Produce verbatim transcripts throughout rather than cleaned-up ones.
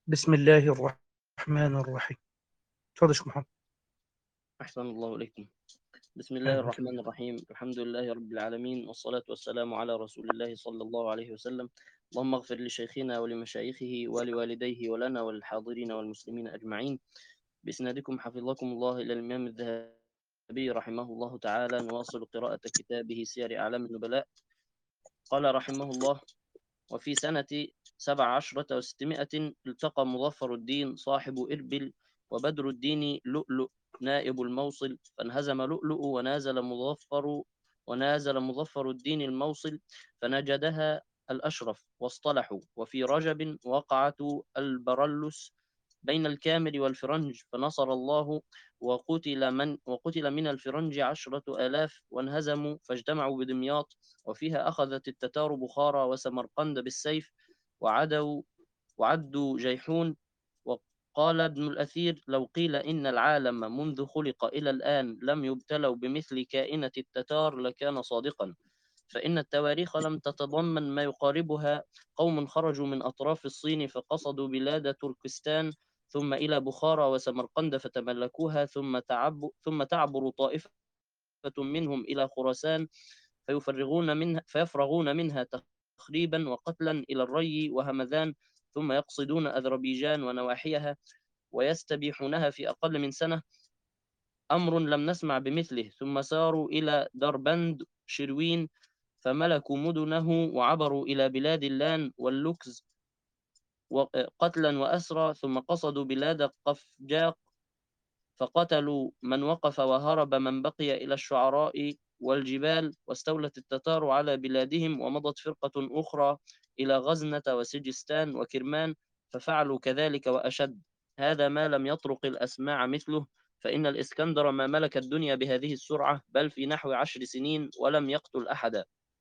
بسم الله الرحمن الرحيم. اتفضل يا شيخ محمد. أحسن الله إليكم. بسم الله أهلا وسهلا. الرحمن الرحيم. الحمد لله رب العالمين، والصلاة والسلام على رسول الله صلى الله عليه وسلم. اللهم اغفر لشيخنا ولمشايخه ولوالديه ولنا وللحاضرين والمسلمين أجمعين. بإسنادكم حفظكم الله إلى الإمام الذهبي رحمه الله تعالى، نواصل قراءة كتابه سير أعلام النبلاء. قال رحمه الله: وفي سنة سبع عشرة وستمائة التقى مظفر الدين صاحب إربل وبدر الدين لؤلؤ نائب الموصل، فانهزم لؤلؤ ونازل مظفر ونازل مظفر الدين الموصل، فنجدها الأشرف واصطلحوا. وفي رجب وقعة البرلس بين الكامل والفرنج، فنصر الله، وقتل من وقتل من الفرنج عشرة آلاف، وانهزموا فاجتمعوا بدمياط، وفيها أخذت التتار بخارى وسمرقند بالسيف، وعدوا وعدوا جيحون. وقال ابن الأثير: لو قيل إن العالم منذ خلق إلى الآن لم يبتلوا بمثل كائنة التتار لكان صادقا، فإن التواريخ لم تتضمن ما يقاربها. قوم خرجوا من أطراف الصين فقصدوا بلاد تركستان، ثم إلى بخارى وسمرقند فتملكوها، ثم تعب ثم تعبر طائفة منهم إلى خراسان فيفرغون منها فيفرغون منها تخريبا وقتلا إلى الري وهمذان، ثم يقصدون أذربيجان ونواحيها ويستبيحونها في أقل من سنة، أمر لم نسمع بمثله. ثم ساروا إلى دربند شروين فملكوا مدنه، وعبروا إلى بلاد اللان واللوكز قتلا وأسرى، ثم قصدوا بلاد قفجاق فقتلوا من وقف وهرب من بقي إلى الشعراء والجبال، واستولت التتار على بلادهم. ومضت فرقة أخرى إلى غزنة وسجستان وكرمان ففعلوا كذلك وأشد. هذا ما لم يطرق الأسماع مثله، فإن الإسكندر ما ملك الدنيا بهذه السرعة بل في نحو عشر سنين ولم يقتل أحدا.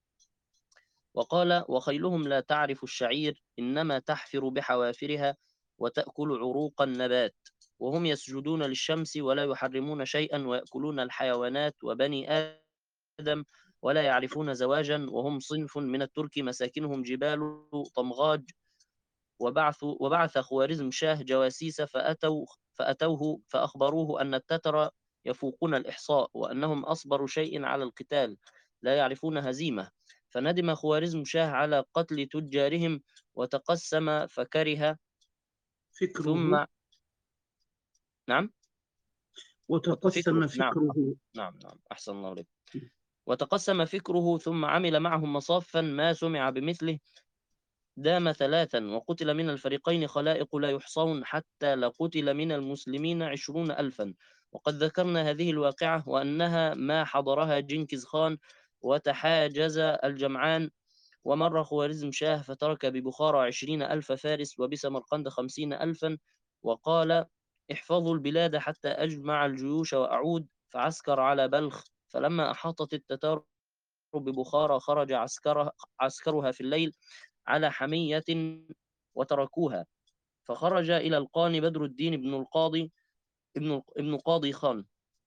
وقال: وخيلهم لا تعرف الشعير، إنما تحفر بحوافرها وتأكل عروق النبات، وهم يسجدون للشمس ولا يحرمون شيئا، ويأكلون الحيوانات وبني آدم ولا يعرفون زواجا، وهم صنف من الترك مساكنهم جبال طمغاج. وبعث وبعث خوارزم شاه جواسيس فأتوا فأتوه فأخبروه أن التتر يفوقون الإحصاء، وأنهم أصبر شيء على القتال، لا يعرفون هزيمة. فندم خوارزم شاه على قتل تجارهم وتقسم فكره. فكره. ثم نعم فكره وتقسم نعم فكره. نعم نعم أحسن الله عليك. وتقسم فكره ثم عمل معهم مصافا ما سمع بمثله، دام ثلاثا، وقتل من الفريقين خلائق لا يحصون، حتى لقتل من المسلمين عشرون ألفا. وقد ذكرنا هذه الواقعة وأنها ما حضرها جنكيز خان وتحاجز الجمعان. ومر خوارزم شاه فترك ببخارى عشرين ألف فارس وبسمرقند خمسين ألفا، وقال: احفظوا البلاد حتى أجمع الجيوش وأعود. فعسكر على بلخ، فلما أحاطت التتار ببخارى خرج عسكرها, عسكرها في الليل على حمية وتركوها، فخرج إلى القان بدر الدين بن القاضي ابن ابن قاضي خان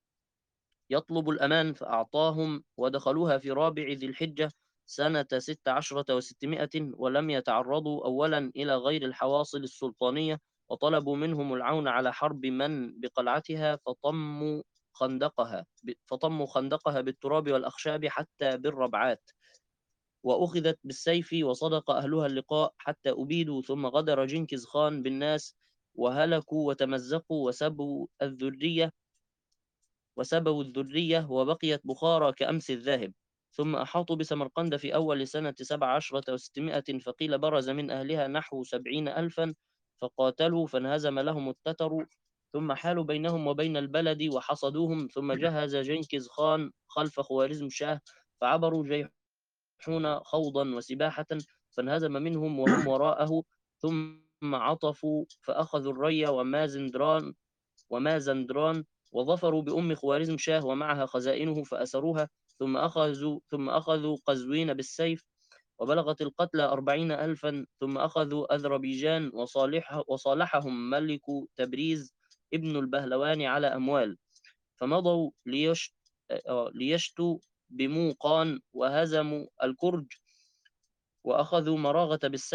يطلب الأمان، فأعطاهم، ودخلوها في رابع ذي الحجة سنة ست عشرة وستمائة، ولم يتعرضوا أولا إلى غير الحواصل السلطانية، وطلبوا منهم العون على حرب من بقلعتها، فطموا خندقها فطموا خندقها بالتراب والأخشاب حتى بالربعات، وأخذت بالسيف، وصدق أهلها اللقاء حتى أبيدوا. ثم غدر جنكيز خان بالناس وهلكوا وتمزقوا وسبوا الذرية وسبوا الذرية وبقيت بخارى كأمس الذاهب. ثم أحاطوا بسمرقند في أول سنة سبع عشرة وستمائة، فقيل برز من أهلها نحو سبعين ألفا، فقاتلوا فانهزم لهم التتر، ثم حالوا بينهم وبين البلد وحصدوهم. ثم جهز جنكيز خان خلف خوارزم شاه، فعبروا جيحون خوضا وسباحة، فانهزم منهم وهم وراءه. ثم عطفوا فأخذوا الري ومازندران ومازندران وظفروا بأم خوارزم شاه ومعها خزائنه فأسروها. ثم أخذوا ثم أخذوا قزوين بالسيف، وبلغت القتلى أربعين ألفا. ثم أخذوا أذربيجان وصالح وصالحهم ملك تبريز ابن البهلوان على أموال، فمضوا ليش آه، ليشتوا بموقان وهزموا الكرج، وأخذوا مراغة بالسيف.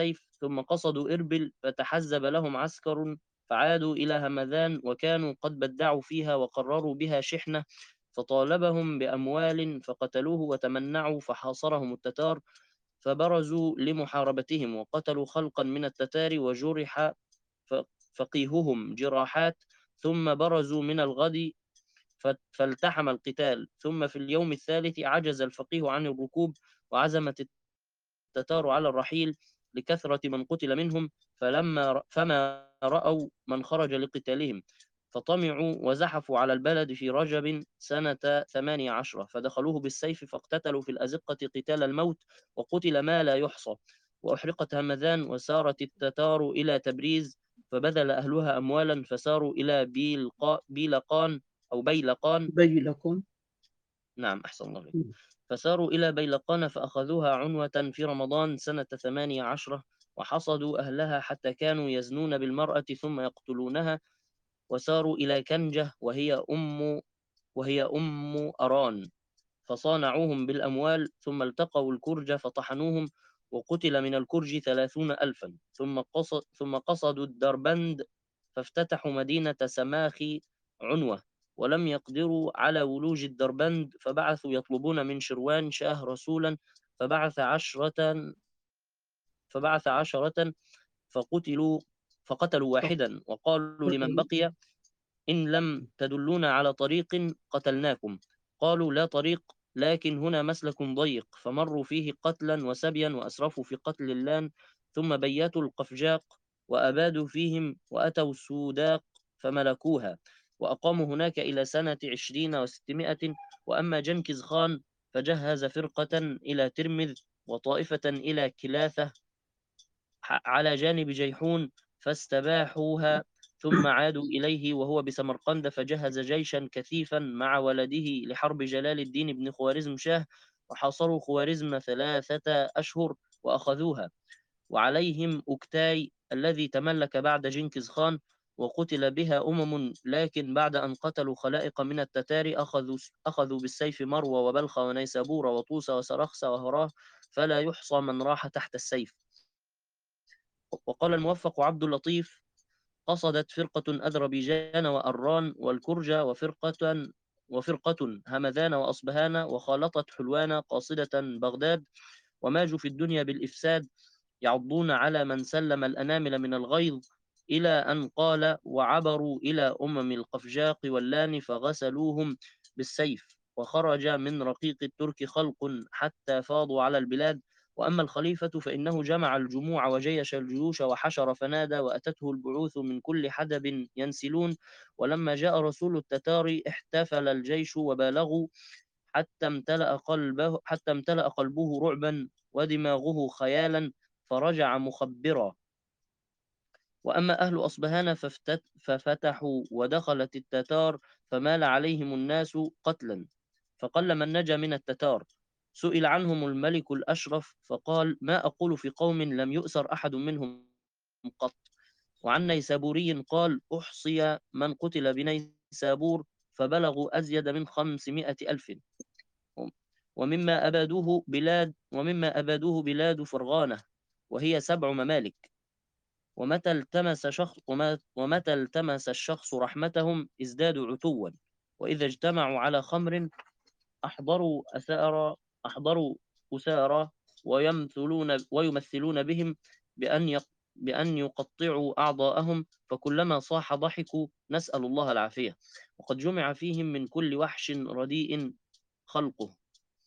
ثم قصدوا إربل فتحزب لهم عسكر فعادوا إلى همذان، وكانوا قد بدعوا فيها وقرروا بها شحنة، فطالبهم بأموال فقتلوه وتمنعوا، فحاصرهم التتار فبرزوا لمحاربتهم وقتلوا خلقا من التتار، وجرح ف- فقيههم جراحات، ثم برزوا من الغد ف- فالتحم القتال. ثم في اليوم الثالث عجز الفقيه عن الركوب، وعزمت التتار على الرحيل لكثرة من قتل منهم، فلما فما رأوا من خرج لقتالهم فطمعوا وزحفوا على البلد في رجب سنة ثمانية عشر، فدخلوه بالسيف فاقتتلوا في الأزقة قتال الموت، وقتل ما لا يحصى. وأحرقت همذان، وسارت التتار إلى تبريز، فبذل أهلها أموالا فساروا إلى بيلقا بيلقان أو بيلقان. بيلكم. نعم أحسن الله عليك. فساروا إلى بيلقان فأخذوها عنوة في رمضان سنة ثمانية عشرة، وحصدوا أهلها حتى كانوا يزنون بالمرأة ثم يقتلونها. وساروا إلى كنجة وهي أم وهي أم أران، فصانعوهم بالأموال، ثم التقوا الكرج فطحنوهم، وقتل من الكرج ثلاثون ألفا. ثم قصد ثم قصدوا الدربند فافتتحوا مدينة سماخي عنوة، ولم يقدروا على ولوج الدربند، فبعثوا يطلبون من شروان شاه رسولا، فبعث عشرة فبعث عشرة فقتلوا فقتلوا واحدا، وقالوا لمن فقتلوا. بقي: إن لم تدلونا على طريق قتلناكم. قالوا: لا طريق، لكن هنا مسلك ضيق، فمروا فيه قتلا وسبيا، وأسرفوا في قتل اللان، ثم بيتوا القفجاق وأبادوا فيهم، وأتوا السوداق فملكوها، وأقاموا هناك إلى سنة عشرين وستمائة. وأما جنكز خان فجهز فرقة إلى ترمذ، وطائفة إلى كلاثة على جانب جيحون، فاستباحوها، ثم عادوا إليه وهو بسمرقند، فجهز جيشا كثيفا مع ولده لحرب جلال الدين بن خوارزم شاه، وحاصروا خوارزم ثلاثة أشهر وأخذوها، وعليهم أكتاي الذي تملك بعد جنكز خان، وقتل بها أمم، لكن بعد أن قتلوا خلائق من التتار أخذوا أخذوا بالسيف مروى وبلخ ونيسابور وطوس وسرخس وهراه، فلا يحصى من راح تحت السيف. وقال الموفق عبد اللطيف: قصدت فرقة أذربيجان وأران والكرجة، وفرقة وفرقة همذان وأصبهان، وخالطت حلوان قاصدة بغداد، وماجوا في الدنيا بالإفساد، يعضون على من سلم الأنامل من الغيظ، إلى أن قال: وعبروا إلى أمم القفجاق واللان فغسلوهم بالسيف، وخرج من رقيق الترك خلق حتى فاضوا على البلاد. وأما الخليفة فإنه جمع الجموع وجيش الجيوش وحشر فنادى، وأتته البعوث من كل حدب ينسلون. ولما جاء رسول التتار احتفل الجيش وبالغوا، حتى امتلأ قلبه حتى امتلأ قلبه رعبا ودماغه خيالا، فرجع مخبرا. وأما أهل أصبهان فافتت ففتحوا، ودخلت التتار، فمال عليهم الناس قتلا، فقل من نجا من التتار. سئل عنهم الملك الأشرف فقال: ما أقول في قوم لم يؤسر أحد منهم قط. وعن نيسابوري قال: أحصي من قتل بنيسابور فبلغوا أزيد من خمسمائة ألف. ومما أبادوه بلاد ومما أبادوه بلاد فرغانة، وهي سبع ممالك. ومتى التمس شخص ومتى التمس الشخص رحمتهم ازدادوا عتوا، وإذا اجتمعوا على خمر أحضروا أسارى أحضروا أسارى ويمثلون ويمثلون بهم بأن يق بأن يقطعوا أعضاءهم، فكلما صاح ضحكوا، نسأل الله العافية. وقد جمع فيهم من كل وحش رديء خلقه.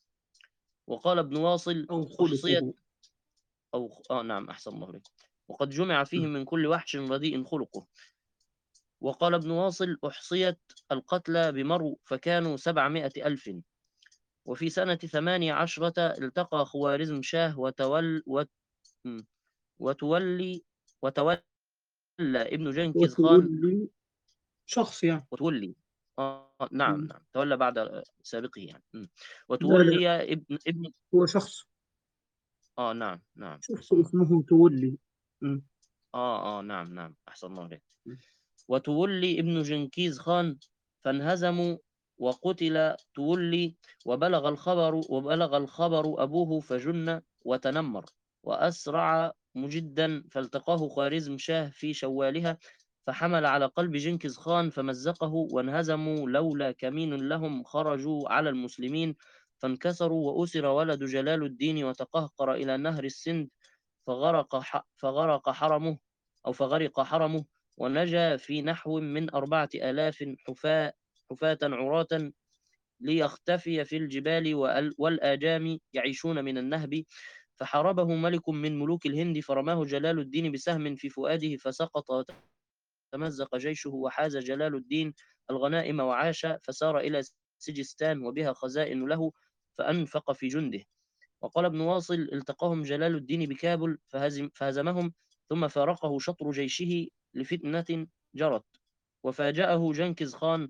وقال ابن واصل: أو أحصيت خلقه. أو آه نعم أحسن الله عليك. وقد جمع فيهم من كل وحش رديء خلقه. وقال ابن واصل: أحصيت القتلى بمرو فكانوا سبعمائة ألف. وفي سنة ثمانية عشرة التقى خوارزم شاه وتول وت... م. وتولي وتولى ابن جنكز خان. وتولي شخص يعني. وتولي آه نعم مم. نعم تولى بعد سابقه يعني. م. لا لا، وتولي ابن ابن هو شخص. آه نعم نعم شخص أحسن الله. اسمه تولي. مم. آه آه نعم نعم أحسن الله عليك. مم. وتولي ابن جنكيز خان فانهزموا، وقتل تولي. وبلغ الخبر وبلغ الخبر أبوه فجن وتنمر، وأسرع مجدا، فالتقاه خوارزم شاه في شوالها، فحمل على قلب جنكيز خان فمزقه، وانهزموا لولا كمين لهم خرجوا على المسلمين، فانكسروا، وأسر ولد جلال الدين وتقهقر إلى نهر السند، فغرق ح- فغرق حرمه أو فغرق حرمه، ونجا في نحو من أربعة آلاف حفاة حفاة عراة، ليختفي في الجبال وال- والآجام يعيشون من النهب. فحاربه ملك من ملوك الهند، فرماه جلال الدين بسهم في فؤاده فسقط، وتمزق جيشه، وحاز جلال الدين الغنائم وعاش، فسار إلى سجستان وبها خزائن له، فأنفق في جنده. وقال ابن واصل: التقاهم جلال الدين بكابل فهزم فهزمهم، ثم فارقه شطر جيشه لفتنة جرت، وفاجأه جنكز خان،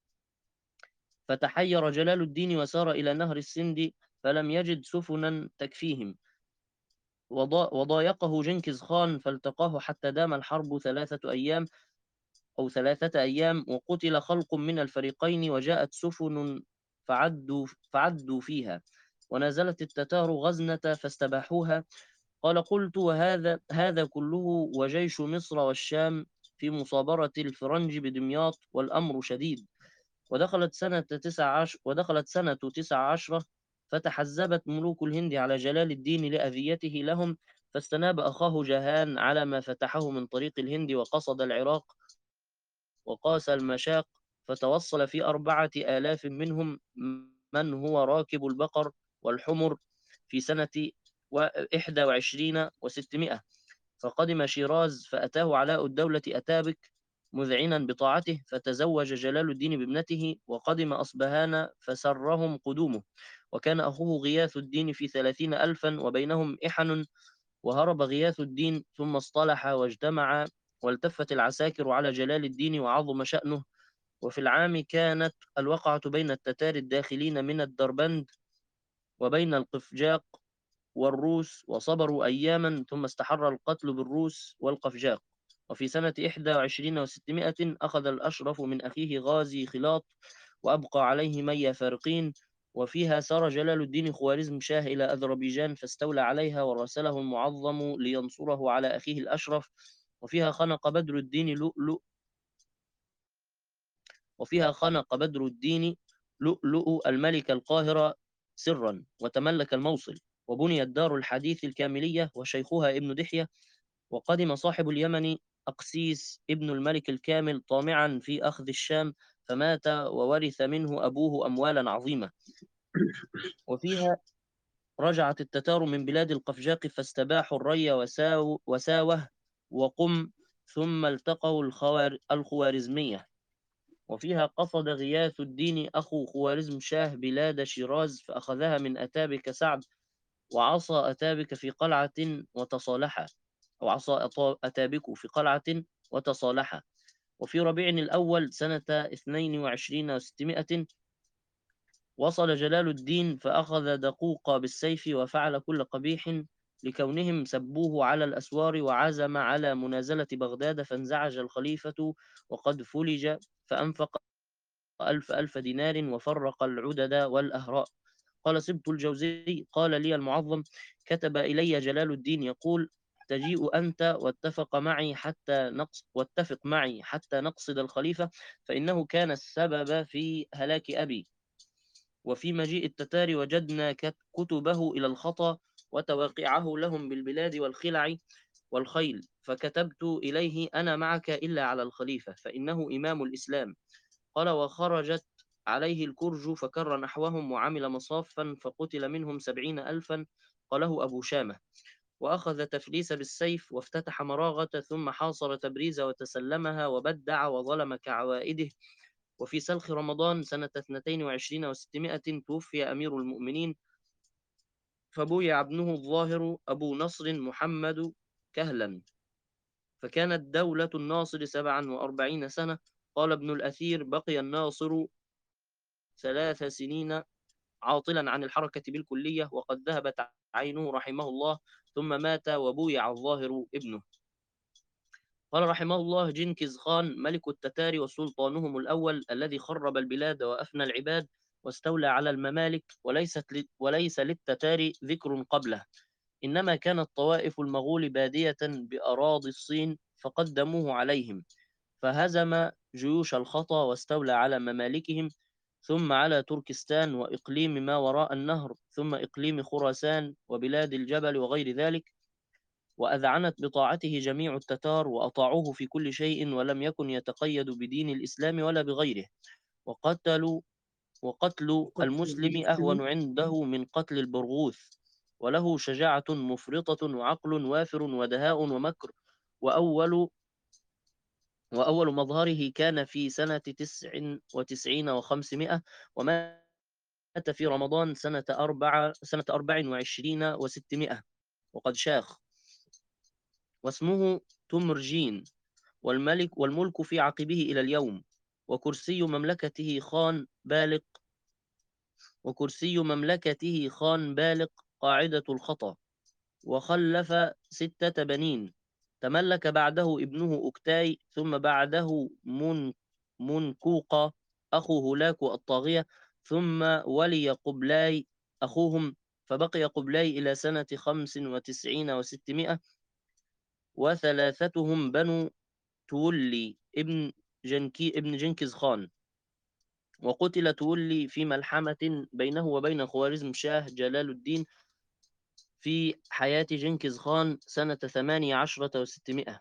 فتحير جلال الدين وسار إلى نهر السند، فلم يجد سفنا تكفيهم، وضا- وضايقه جنكز خان، فالتقاه حتى دام الحرب ثلاثة أيام أو ثلاثة أيام، وقتل خلق من الفريقين، وجاءت سفن فعدوا فعدوا فيها، ونزلت التتار غزنة فاستباحوها. قال: قلت: وهذا هذا كله وجيش مصر والشام في مصابرة الفرنج بدمياط، والأمر شديد. ودخلت سنة تسع عشر ودخلت سنة تسع عشرة، فتحزبت ملوك الهند على جلال الدين لأذيته لهم، فاستناب أخاه جهان على ما فتحه من طريق الهند، وقصد العراق وقاس المشاق، فتوصل في أربعة آلاف منهم من هو راكب البقر والحمر في سنة إحدى وعشرين وستمائة، فقدم شيراز، فأتاه علاء الدولة أتابك مذعنا بطاعته، فتزوج جلال الدين بابنته، وقدم أصبهان فسرهم قدومه، وكان أخوه غياث الدين في ثلاثين ألفا وبينهم إحن، وهرب غياث الدين، ثم اصطلح واجتمع، والتفت العساكر على جلال الدين وعظم شأنه. وفي العام كانت الوقعة بين التتار الداخلين من الدربند وبين القفجاق والروس، وصبروا أياما، ثم استحر القتل بالروس والقفجاق. وفي سنة إحدى وعشرين وستمائة أخذ الأشرف من أخيه غازي خلاط، وأبقى عليه مي فارقين، وفيها سار جلال الدين خوارزم شاه إلى أذربيجان، فاستولى عليها، وراسله المعظم لينصره على أخيه الأشرف. وفيها خنق بدر الدين لؤلؤ وفيها خنق بدر الدين لؤلؤ الملك القاهرة سرا، وتملك الموصل، وبنيت دار الحديث الكاملية وشيخها ابن دحية. وقدم صاحب اليمن أقسيس ابن الملك الكامل طامعا في أخذ الشام، فمات، وورث منه أبوه أموالا عظيمة. وفيها رجعت التتار من بلاد القفجاق، فاستباحوا الري وساو وساوه وقم، ثم التقوا الخوار الخوارزمية. وفيها قصد غياث الدين أخو خوارزم شاه بلاد شيراز، فأخذها من أتابك سعد، وعصى أتابك في قلعة وتصالحا أو عصى أطا- أتابك في قلعة وتصالحا. وفي ربيع الأول سنة اثنين وعشرين وستمائة وصل جلال الدين، فأخذ دقوق بالسيف، وفعل كل قبيح، لكونهم سبوه على الأسوار، وعزم على منازلة بغداد، فانزعج الخليفة وقد فلج، فأنفق ألف ألف دينار، وفرق العدد والأهراء. قال سبط الجوزي: قال لي المعظم: كتب إلي جلال الدين يقول: تجيء أنت واتفق معي حتى نقص واتفق معي حتى نقصد الخليفة، فإنه كان السبب في هلاك أبي. وفي مجيء التتار وجدنا كت- كتبه إلى الخطا، وتواقعه لهم بالبلاد والخلع والخيل، فكتبت إليه: أنا معك إلا على الخليفة، فإنه إمام الإسلام. قال: وخرجت عليه الكرج، فكر نحوهم، وعمل مصافا، فقتل منهم سبعين ألفا. قاله أبو شامة. وأخذ تفليس بالسيف، وافتتح مراغة، ثم حاصر تبريز وتسلمها، وبدع وظلم كعوائده. وفي سلخ رمضان سنة اثنتين وعشرين وستمائة توفي أمير المؤمنين، فبويع ابنه الظاهر أبو نصر محمد كهلا، فكانت دولة الناصر سبعا وأربعين سنة. قال ابن الأثير: بقي الناصر ثلاث سنين عاطلا عن الحركة بالكلية، وقد ذهبت عينه رحمه الله، ثم مات، وبويع الظاهر ابنه. قال رحمه الله: جنكز خان ملك التتار وسلطانهم الأول، الذي خرب البلاد وأفنى العباد واستولى على الممالك، وليست ل... وليس للتتار ذكر قبله، إنما كانت طوائف المغول بادية بأراضي الصين فقدموه عليهم، فهزم جيوش الخطا واستولى على ممالكهم، ثم على تركستان وإقليم ما وراء النهر، ثم إقليم خراسان وبلاد الجبل وغير ذلك، وأذعنت بطاعته جميع التتار وأطاعوه في كل شيء، ولم يكن يتقيد بدين الإسلام ولا بغيره، وقتلوا وقتل وقتل المسلم أهون المسلم. عنده من قتل البرغوث، وله شجاعة مفرطة وعقل وافر ودهاء ومكر. وأول وأول مظهره كان في سنة تسع وتسعين وخمسمائة، ومات في رمضان سنة أربع سنة أربع وعشرين وستمائة وقد شاخ، واسمه تمرجين، والملك والملك في عقبه إلى اليوم، وكرسي مملكته خان بالق وكرسي مملكته خان بالق قاعدة الخطأ، وخلف ستة بنين. تملك بعده ابنه أكتاي، ثم بعده من منكوقة أخو هولاك الطاغية، ثم ولي قبلاي أخوهم، فبقي قبلاي إلى سنة خمس وتسعين وستمائة، وثلاثتهم بنو تولي ابن جنكي ابن جنكيز خان. وقتل تولي في ملحمة بينه وبين خوارزم شاه جلال الدين في حياة جنكيز خان سنة ثمانية عشرة وستمائة.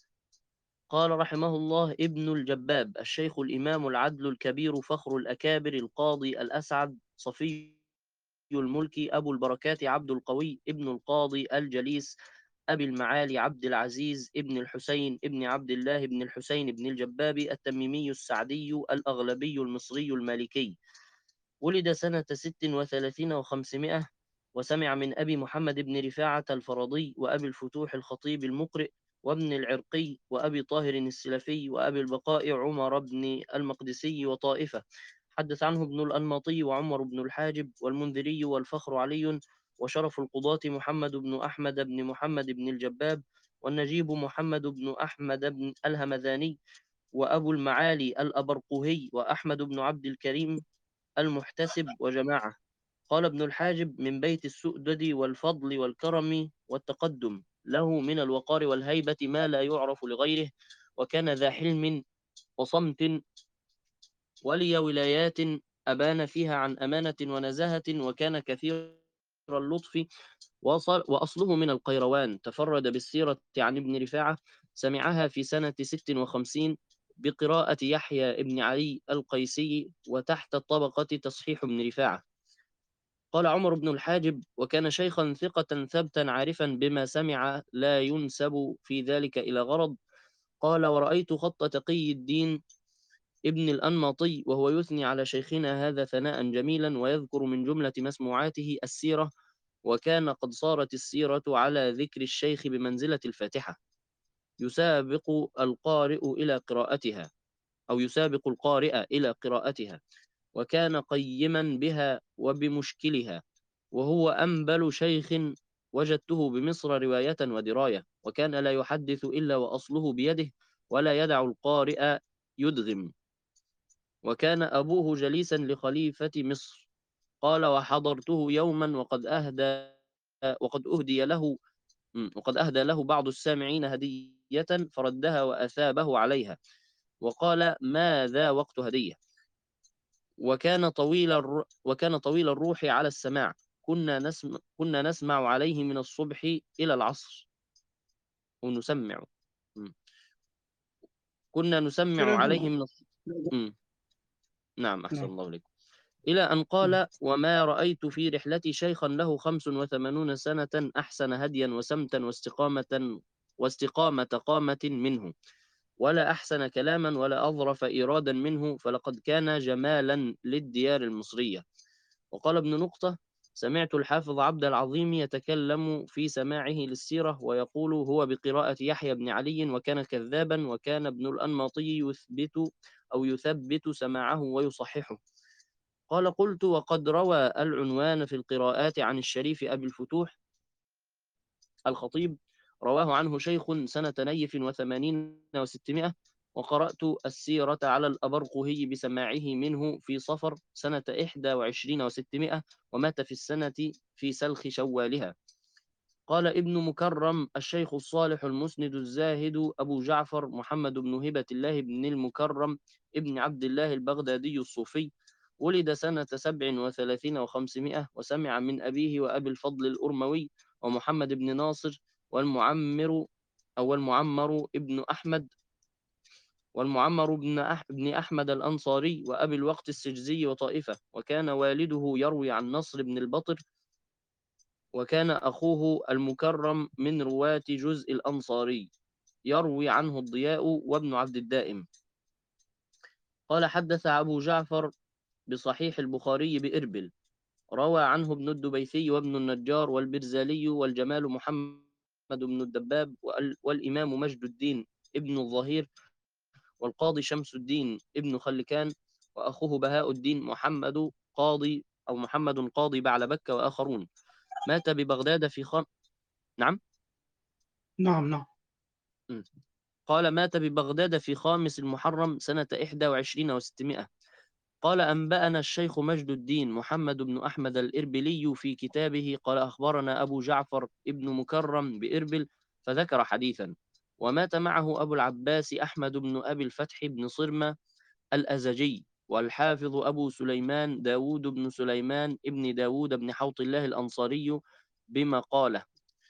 قال رحمه الله ابن الجباب الشيخ الإمام العدل الكبير فخر الأكابر القاضي الأسعد صفي الملك أبو البركات عبد القوي ابن القاضي الجليس أبي المعالي عبد العزيز ابن الحسين ابن عبد الله ابن الحسين ابن الجباب التميمي السعدي الأغلبي المصري المالكي. ولد سنة ست وثلاثين وخمسمائة، وسمع من أبي محمد بن رفاعة الفرضي وأبي الفتوح الخطيب المقرئ وابن العرقي وأبي طاهر السلفي وأبي البقاء عمر بن المقدسي وطائفة. حدث عنه ابن الأنماطي وعمر بن الحاجب والمنذري والفخر علي، وشرف القضاة محمد بن أحمد بن محمد بن الجباب، والنجيب محمد بن أحمد بن الهمذاني، وأبو المعالي الأبرقهي، وأحمد بن عبد الكريم المحتسب، وجماعة. قال ابن الحاجب من بيت السؤدد والفضل والكرم والتقدم، له من الوقار والهيبة ما لا يعرف لغيره، وكان ذا حلم وصمت ولي ولايات أبان فيها عن أمانة ونزاهة، وكان كثير اللطف، وصل وأصله من القيروان. تفرد بالسيرة عن ابن رفاعة، سمعها في سنة ست وخمسين بقراءة يحيى ابن علي القيسي، وتحت الطبقة تصحيح ابن رفاعة. قال عمر بن الحاجب وكان شيخا ثقة ثبتا عارفا بما سمع لا ينسب في ذلك إلى غرض. قال ورأيت خط تقي الدين ابن الأنماطي وهو يثني على شيخنا هذا ثناء جميلا، ويذكر من جملة مسموعاته السيرة، وكان قد صارت السيرة على ذكر الشيخ بمنزلة الفاتحة، يسابق القارئ إلى قراءتها أو يسابق القارئ إلى قراءتها، وكان قيما بها وبمشكلها، وهو أنبل شيخ وجدته بمصر رواية ودراية، وكان لا يحدث إلا وأصله بيده، ولا يدع القارئ يدغم. وكان أبوه جليسا لخليفة مصر. قال وحضرته يوما وقد أهدى وقد أهدي له وقد أهدى له بعض السامعين هدية فردها وأثابه عليها، وقال ماذا وقت هدية. وكان طويل الر... وكان طويل الروح على السماع، كنا نسمع كنا نسمع عليه من الصبح إلى العصر ونسمع م. كنا نسمع عليه كلام. من الص... م. نعم أحسن نعم. الله إليكم. إلى أن قال وما رأيت في رحلتي شيخا له خمس وثمانون سنة أحسن هديا وسمتا واستقامة واستقامة قامة منه، ولا أحسن كلاما ولا أظرف إيرادا منه، فلقد كان جمالا للديار المصرية. وقال ابن نقطة سمعت الحافظ عبد العظيم يتكلم في سماعه للسيرة ويقول هو بقراءة يحيى بن علي، وكان كذابا، وكان ابن الأنماطي يثبت أو يثبت سماعه ويصححه. قال قلت وقد روى العنوان في القراءات عن الشريف أبي الفتوح الخطيب، رواه عنه شيخ سنة نيف وثمانين وستمائة، وقرأت السيرة على الأبرقهي بسماعه منه في صفر سنة إحدى وعشرين وستمائة، ومات في السنة في سلخ شوالها. قال ابن مكرم الشيخ الصالح المسند الزاهد أبو جعفر محمد بن هبة الله بن المكرم ابن عبد الله البغدادي الصوفي، ولد سنة سبع وثلاثين وخمسمائة، وسمع من أبيه وأبي الفضل الأرموي ومحمد بن ناصر والمعمر أو المعمر ابن أحمد والمعمر بن أح بن أحمد الأنصاري وأبي الوقت السجزي وطائفة، وكان والده يروي عن نصر بن البطر، وكان أخوه المكرم من رواة جزء الأنصاري يروي عنه الضياء وابن عبد الدائم. قال حدث أبو جعفر بصحيح البخاري بإربل، روى عنه ابن الدبيثي وابن النجار والبرزالي والجمال محمد بن الدباب والإمام مجد الدين ابن الظهير والقاضي شمس الدين ابن خلكان وأخوه بهاء الدين محمد قاضي أو محمد قاضي بعلبك وآخرون. مات ببغداد في خم... نعم نعم نعم م. قال مات ببغداد في خامس المحرم سنة إحدى وعشرين وستمائة. قال أنبأنا الشيخ مجد الدين محمد بن أحمد الإربلي في كتابه قال أخبرنا أبو جعفر ابن مكرم بإربل، فذكر حديثا. ومات معه أبو العباس أحمد بن أبي الفتح بن صرمة الأزجي، والحافظ أبو سليمان داود بن سليمان ابن داود بن حوط الله الأنصاري بمقالة،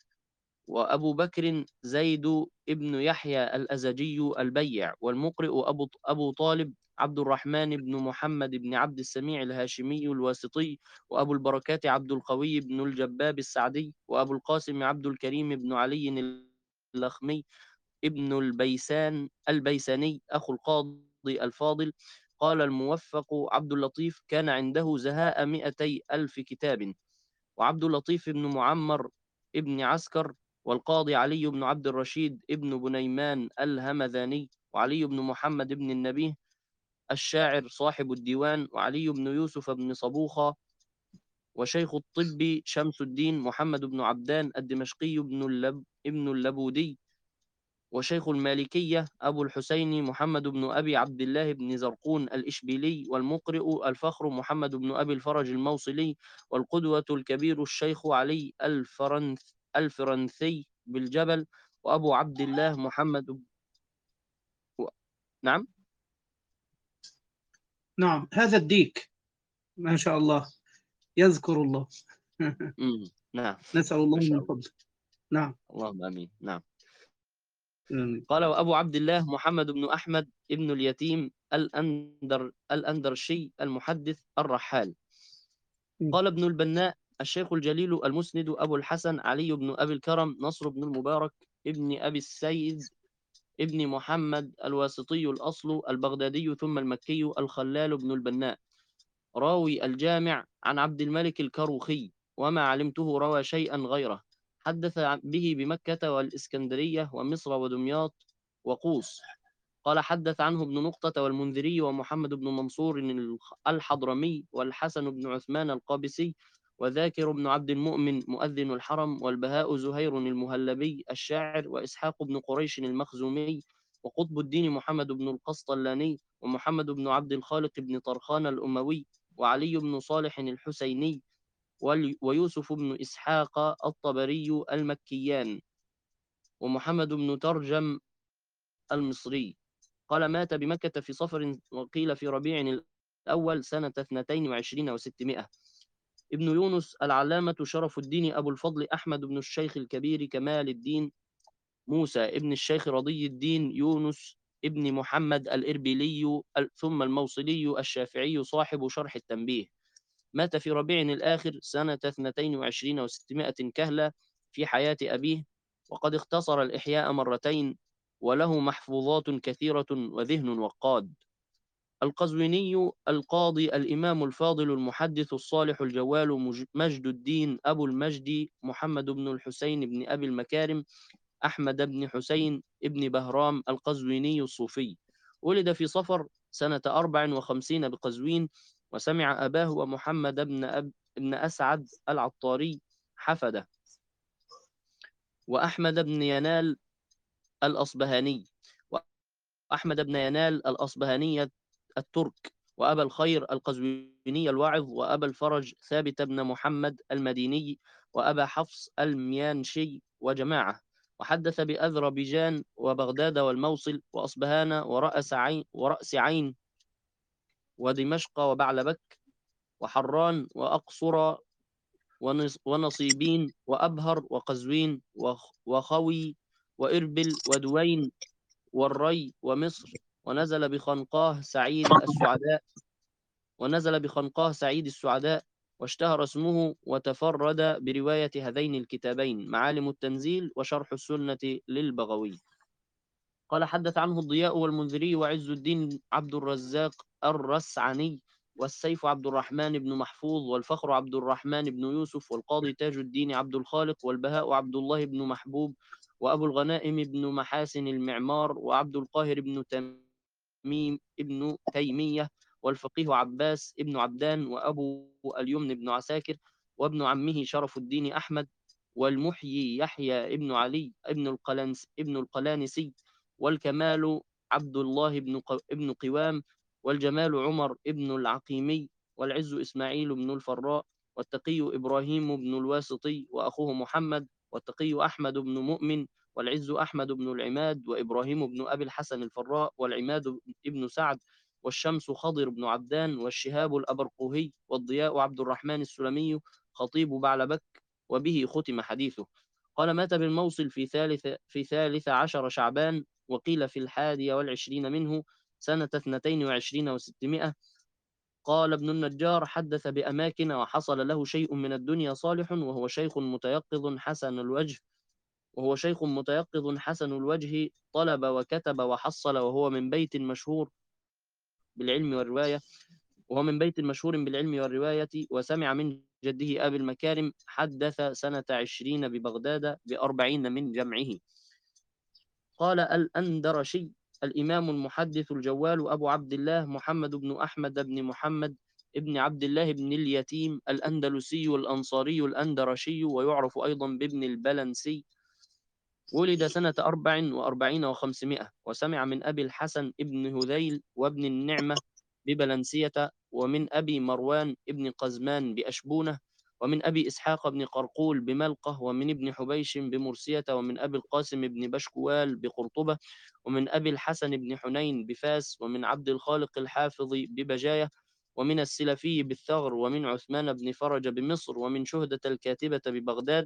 وأبو بكر زيد ابن يحيى الأزجي البيع، والمقرئ أبو, أبو طالب عبد الرحمن بن محمد بن عبد السميع الهاشمي الواسطي، وأبو البركات عبد القوي بن الجباب السعدي، وأبو القاسم عبد الكريم بن علي اللخمي ابن البيسان البيساني أخو القاضي الفاضل. قال الموفق عبد اللطيف كان عنده زهاء مئتي ألف كتاب. وعبد اللطيف بن معمر ابن عسكر، والقاضي علي بن عبد الرشيد ابن بنيمان الهمذاني، وعلي بن محمد بن النبيه الشاعر صاحب الديوان، وعلي بن يوسف بن صبوخة، وشيخ الطب شمس الدين محمد بن عبدان الدمشقي ابن اللب ابن اللبودي، وشيخ المالكية أبو الحسين محمد بن أبي عبد الله بن زرقون الإشبيلي، والمقرئ الفخر محمد بن أبي الفرج الموصلي، والقدوة الكبير الشيخ علي الفرنث الفرنثي بالجبل، وأبو عبد الله محمد ب... و... نعم نعم هذا الديك ما شاء الله يذكر الله. مم. نعم نسأل ما الله شاء من الله. فضله. نعم. اللهم آمين. نعم. آمين. قال وأبو عبد الله محمد بن أحمد ابن اليتيم الأندر الأندرشي المحدث الرحال. قال ابن البناء الشيخ الجليل المسند أبو الحسن علي بن أبي الكرم نصر بن المبارك ابن أبي السيد ابن محمد الواسطي الأصل البغدادي ثم المكي الخلال بن البناء، راوي الجامع عن عبد الملك الكروخي، وما علمته روى شيئا غيره. حدث به بمكة والإسكندرية ومصر ودمياط وقوس. قال حدث عنه ابن نقطة والمنذري ومحمد بن منصور الحضرمي والحسن بن عثمان القابسي وذاكر بن عبد المؤمن مؤذن الحرم والبهاء زهير المهلبي الشاعر وإسحاق بن قريش المخزومي وقطب الدين محمد بن القسطلاني ومحمد بن عبد الخالق بن طرخان الأموي وعلي بن صالح الحسيني ويوسف بن إسحاق الطبري المكيان ومحمد بن ترجم المصري. قال مات بمكة في صفر، وقيل في ربيع الأول سنة اثنتين وعشرين وستمائة. ابن يونس العلامة شرف الدين أبو الفضل أحمد بن الشيخ الكبير كمال الدين موسى ابن الشيخ رضي الدين يونس ابن محمد الإربيلي ثم الموصلي الشافعي صاحب شرح التنبيه. مات في ربيع الآخر سنة اثنتين وعشرين وستمائة كهلة في حياة أبيه، وقد اختصر الإحياء مرتين، وله محفوظات كثيرة وذهن وقاد. القزويني القاضي الإمام الفاضل المحدث الصالح الجوال مجد الدين أبو المجد محمد بن الحسين بن أبي المكارم أحمد بن حسين بن بهرام القزويني الصوفي، ولد في صفر سنة أربع وخمسين بقزوين، وسمع أباه ومحمد بن أب بن أسعد العطاري حفده، وأحمد بن ينال الأصبهاني وأحمد بن ينال الأصبهاني الترك، وأبا الخير القزويني الواعظ، وأبا الفرج ثابت بن محمد المديني، وأبا حفص الميانشي وجماعة. وحدث بأذربيجان وبغداد والموصل وأصبهان ورأس عين ورأس عين ودمشق وبعلبك وحران وأقصر ونصيبين وأبهر وقزوين وخوي وإربل ودوين والري ومصر. ونزل بخنقاه سعيد السعداء ونزل بخنقاه سعيد السعداء واشتهر اسمه وتفرد برواية هذين الكتابين معالم التنزيل وشرح السنة للبغوي. قال حدث عنه الضياء والمنذري وعز الدين عبد الرزاق الرسعني والسيف عبد الرحمن بن محفوظ والفخر عبد الرحمن بن يوسف والقاضي تاج الدين عبد الخالق والبهاء عبد الله بن محبوب وأبو الغنائم بن محاسن المعمار وعبد القاهر بن تميم ابن تيمية والفقيه عباس ابن عبدان وأبو اليمن بن عساكر وابن عمه شرف الدين أحمد والمحيي يحيى ابن علي ابن القلانس ابن القلانسي والكمال عبد الله بن ابن قوام والجمال عمر ابن العقيمي والعز إسماعيل بن الفراء والتقي إبراهيم بن الواسطي وأخوه محمد والتقي أحمد بن مؤمن والعز أحمد بن العماد وإبراهيم بن أبي الحسن الفراء والعماد بن سعد والشمس خضر بن عبدان والشهاب الأبرقوهي والضياء عبد الرحمن السلمي خطيب بعلبك وبه ختم حديثه. قال مات بالموصل في ثالث في ثالث عشر شعبان وقيل في الحادي والعشرين منه سنة اثنتين وعشرين وستمائة. قال ابن النجار حدث بأماكن وحصل له شيء من الدنيا صالح وهو شيخ متيقظ حسن الوجه وهو شيخ متيقظ حسن الوجه طلب وكتب وحصل وهو من بيت مشهور بالعلم والرواية وهو من بيت مشهور بالعلم والرواية وسمع من جده أبي المكارم حدث سنة عشرين ببغداد بأربعين من جمعه. قال الأندرشي الإمام المحدث الجوال أبو عبد الله محمد بن أحمد بن محمد ابن عبد الله بن اليتيم الأندلسي الأنصاري الأندرشي ويعرف أيضا بابن البلنسي ولد سنة أربع وأربعين وخمسمائة وسمع من أبي الحسن ابن هذيل وابن النعمة ببلنسية ومن أبي مروان ابن قزمان بأشبونة ومن أبي إسحاق بن قرقول بملقة ومن ابن حبيش بمرسية ومن أبي القاسم بن بشكوال بقرطبة ومن أبي الحسن بن حنين بفاس ومن عبد الخالق الحافظ ببجاية ومن السلفي بالثغر ومن عثمان بن فرج بمصر ومن شهدة الكاتبة ببغداد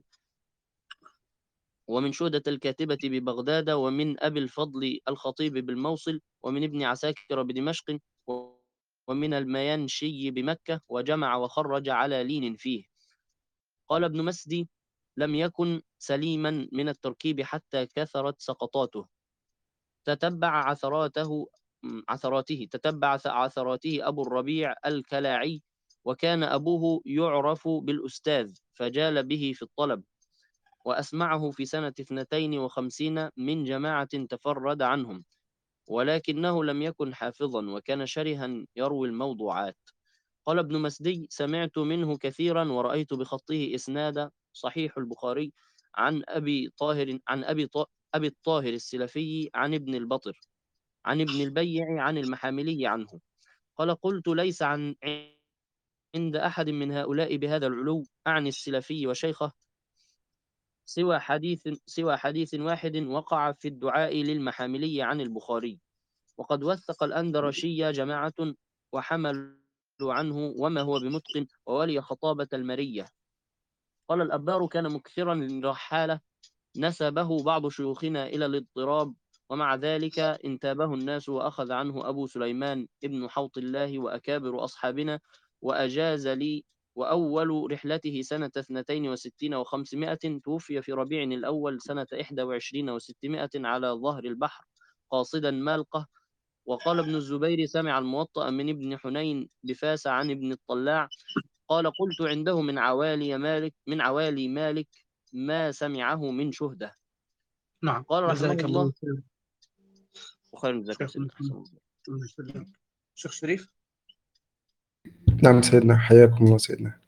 ومن شهدة الكاتبة ببغداد ومن أبي الفضل الخطيب بالموصل ومن ابن عساكر بدمشق ومن الميانشي بمكة وجمع وخرج على لين فيه. قال ابن مسدي لم يكن سليما من التركيب حتى كثرت سقطاته تتبع عثراته عثراته تتبع عثراته أبو الربيع الكلاعي وكان أبوه يعرف بالأستاذ فجال به في الطلب وأسمعه في سنة اثنتين وخمسين من جماعة تفرد عنهم ولكنه لم يكن حافظا وكان شرها يروي الموضوعات. قال ابن مسدي سمعت منه كثيرا ورأيت بخطه إسناد صحيح البخاري عن أبي طاهر عن أبي ط... أبي الطاهر السلفي عن ابن البطر عن ابن البيع عن المحاملي عنه. قال قلت ليس عن عند أحد من هؤلاء بهذا العلو أعني السلفي وشيخه سوى حديث سوى حديث واحد وقع في الدعاء للمحاملي عن البخاري وقد وثق الأندرشي جماعة وحملوا عنه وما هو بمتقن وولي خطابة المرية. قال الأبار كان مكثرا للرحالة نسبه بعض شيوخنا إلى الاضطراب ومع ذلك انتابه الناس وأخذ عنه أبو سليمان ابن حوط الله وأكابر أصحابنا وأجاز لي وأول رحلته سنة اثنتين وستين وخمسمائة توفي في ربيع الأول سنة إحدى وعشرين وستمائة على ظهر البحر قاصدا مالقة. وقال ابن الزبير سمع الموطأ من ابن حنين بفاس عن ابن الطلاع قال قلت عنده من عوالي مالك من عوالي مالك ما سمعه من شهدة. نعم قال رحمه جزاك الله الله خير. وخير جزاك شيخ سيدنا أحسن الله. مسلم. شيخ شريف. نعم سيدنا حياكم الله سيدنا.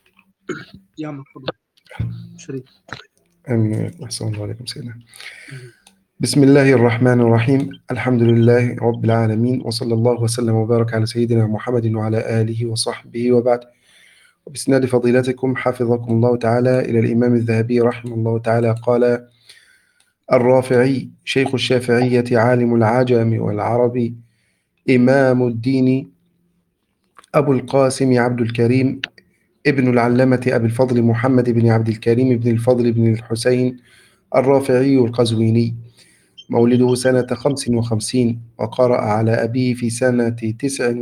يا مرحبا شريف. آمين. أحسن الله عليكم سيدنا. بسم الله الرحمن الرحيم. الحمد لله رب العالمين، وصلى الله وسلم وبارك على سيدنا محمد وعلى آله وصحبه وبعد. وبإسناد فضيلتكم حفظكم الله تعالى إلى الإمام الذهبي رحمه الله تعالى قال: الرافعي شيخ الشافعية عالم العجم والعرب، إمام الدين، أبو القاسم عبد الكريم ابن العلامة أبي الفضل محمد بن عبد الكريم بن الفضل بن الحسين الرافعي القزويني، مولده سنة خمس وخمسين، وقرأ على أبيه في سنة تسع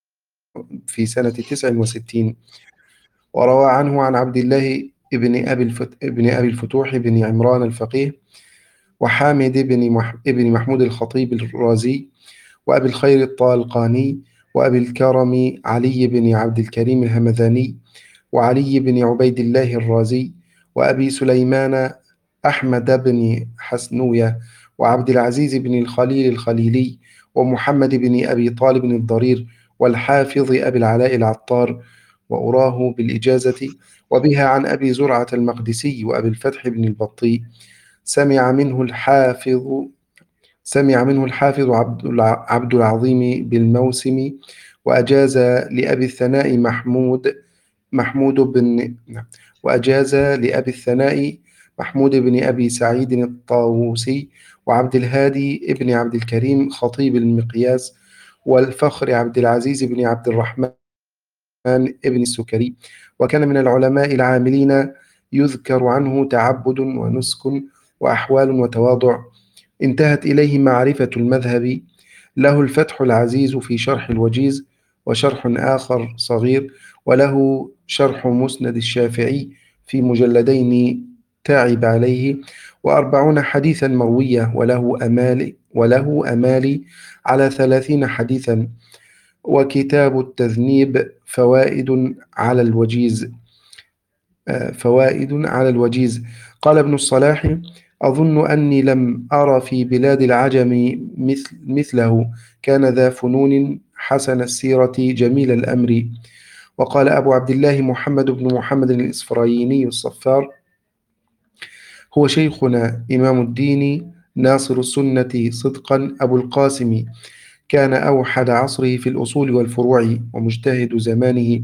في سنة تسع وستين، وروى عنه عن عبد الله ابن أبي الفت... ابن أبي الفتوح بن عمران الفقيه، وحامد بن مح... ابن محمود الخطيب الرازي، وأبي الخير الطالقاني، وأبي الكرم علي بن عبد الكريم الهمذاني، وعلي بن عبيد الله الرازي، وأبي سليمان أحمد بن حسنوية، وعبد العزيز بن الخليل الخليلي، ومحمد بن أبي طالب الضرير، والحافظ أبي العلاء العطار، وأراه بالإجازة، وبها عن أبي زرعة المقدسي وأبي الفتح بن البطي. سمع منه الحافظ سمع منه الحافظ عبد الع- عبد العظيم بالموسم، وأجاز لأبي الثناء محمود محمود بن وأجاز لأبي الثناء محمود بن أبي سعيد الطاووسي، وعبد الهادي ابن عبد الكريم خطيب المقياس، والفخر عبد العزيز بن عبد الرحمن ابن السكري. وكان من العلماء العاملين، يذكر عنه تعبد ونسك وأحوال وتواضع، انتهت إليه معرفة المذهب. له الفتح العزيز في شرح الوجيز، وشرح آخر صغير، وله شرح مسند الشافعي في مجلدين تعب عليه، وأربعون حديثا مروية، وله أمال وله أمالي على ثلاثين حديثا. وكتاب التذنيب فوائد على الوجيز آه، فوائد على الوجيز. قال ابن الصلاح: أظن أني لم أرى في بلاد العجم مثل مثله، كان ذا فنون حسن السيرة جميل الأمر. وقال أبو عبد الله محمد بن محمد الإسفرايني الصفار: هو شيخنا إمام الدين ناصر السنة صدقا أبو القاسم، كان أوحد عصره في الأصول والفروع، ومجتهد زمانه،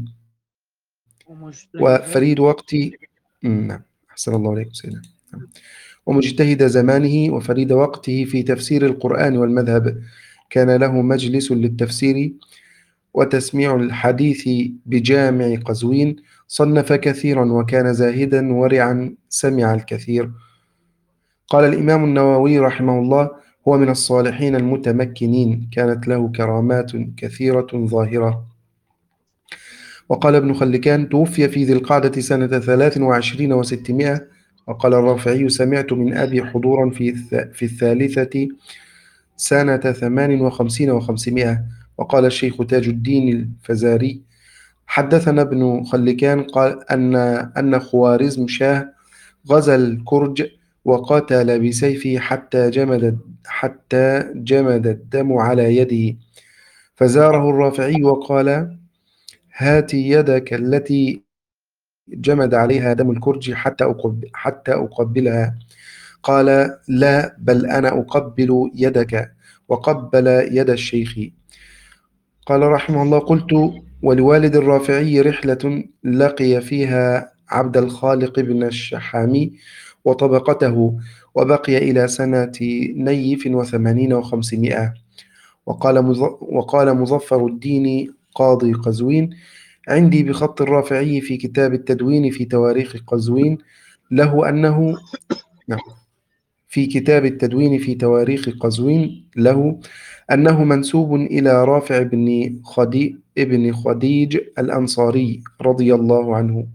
وفريد وقته. نعم، أحسن الله عليكم سيدنا. ومجتهد زمانه وفريد وقته في تفسير القرآن والمذهب، كان له مجلس للتفسير وتسميع الحديث بجامع قزوين، صنف كثيرا وكان زاهدا ورعا، سمع الكثير. قال الإمام النووي رحمه الله: هو من الصالحين المتمكنين، كانت له كرامات كثيرة ظاهرة. وقال ابن خلكان: توفي في ذي القعدة سنة ثلاث وعشرين وستمائة. وقال الرافعي: سمعت من أبي حضورا في في الثالثة سنة ثمان وخمسين وخمسمائة. وقال الشيخ تاج الدين الفزاري: حدثنا ابن خلكان قال أن أن خوارزم شاه غزا الكرج وقاتل بسيفه حتى جمد حتى جمد الدم على يده، فزاره الرافعي وقال: هات يدك التي جمد عليها دم الكرج حتى أقب حتى أقبلها. قال: لا، بل أنا أقبل يدك. وقبل يد الشيخ. قال رحمه الله: قلت: ولوالد الرافعي رحلة لقي فيها عبد الخالق بن الشحامي وطبقته، وبقي إلى سنة نيف وثمانين وخمسمائة. وقال وقال مظفر الدين قاضي قزوين: عندي بخط الرافعي في كتاب التدوين في تواريخ قزوين له أنه نعم في كتاب التدوين في تواريخ قزوين له أنه منسوب إلى رافع بن خدي ابن خديج الأنصاري رضي الله عنه.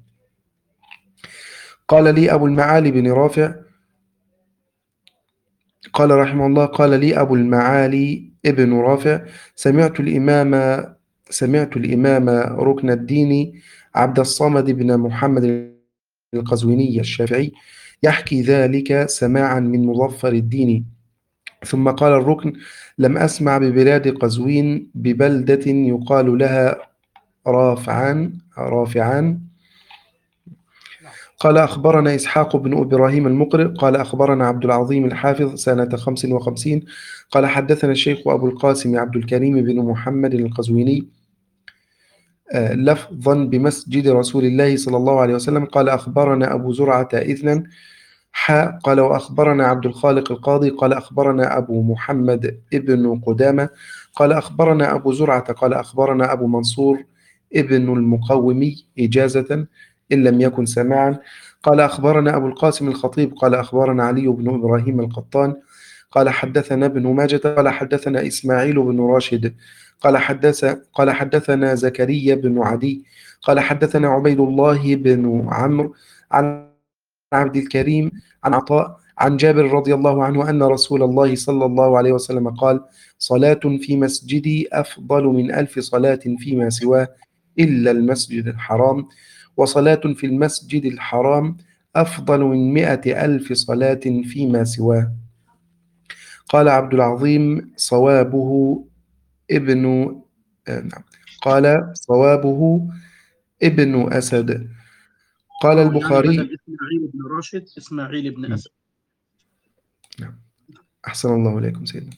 قال لي أبو المعالي بن رافع قال رحمه الله: قال لي أبو المعالي ابن رافع: سمعت الإمام سمعت الإمام ركن الدين عبد الصمد بن محمد القزويني الشافعي يحكي ذلك سماعا من مظفر الدين. ثم قال الركن: لم أسمع ببلاد قزوين ببلدة يقال لها رافعان رافعان قال أخبرنا إسحاق بن إبراهيم المقرئ قال أخبرنا عبد العظيم الحافظ سنة خمس وخمسين قال حدثنا الشيخ أبو القاسم عبد الكريم بن محمد القزويني آه، لفظا بمسجد رسول الله صلى الله عليه وسلم قال أخبرنا أبو زرعة إذنا حاء قال وأخبرنا عبد الخالق القاضي قال أخبرنا أبو محمد ابن قدامة قال أخبرنا أبو زرعة قال أخبرنا أبو منصور ابن المقومي إجازة إن لم يكن سماعا قال أخبرنا أبو القاسم الخطيب قال أخبرنا علي بن إبراهيم القطان قال حدثنا ابن ماجة قال حدثنا إسماعيل بن راشد قال حدث قال حدثنا زكريا بن عدي قال حدثنا عبيد الله بن عمرو عن عبد الكريم عن عطاء عن جابر رضي الله عنه أن رسول الله صلى الله عليه وسلم قال صلاة في مسجدي أفضل من ألف صلاة فيما سواه إلا المسجد الحرام وصلاة في المسجد الحرام أفضل من مئة ألف صلاة فيما سواه. قال عبد العظيم صوابه ابن آه، نعم. قال صوابه ابن أسد. قال يعني البخاري بدل إسماعيل بن راشد إسماعيل بن أسد. نعم. أحسن الله إليكم سيدنا.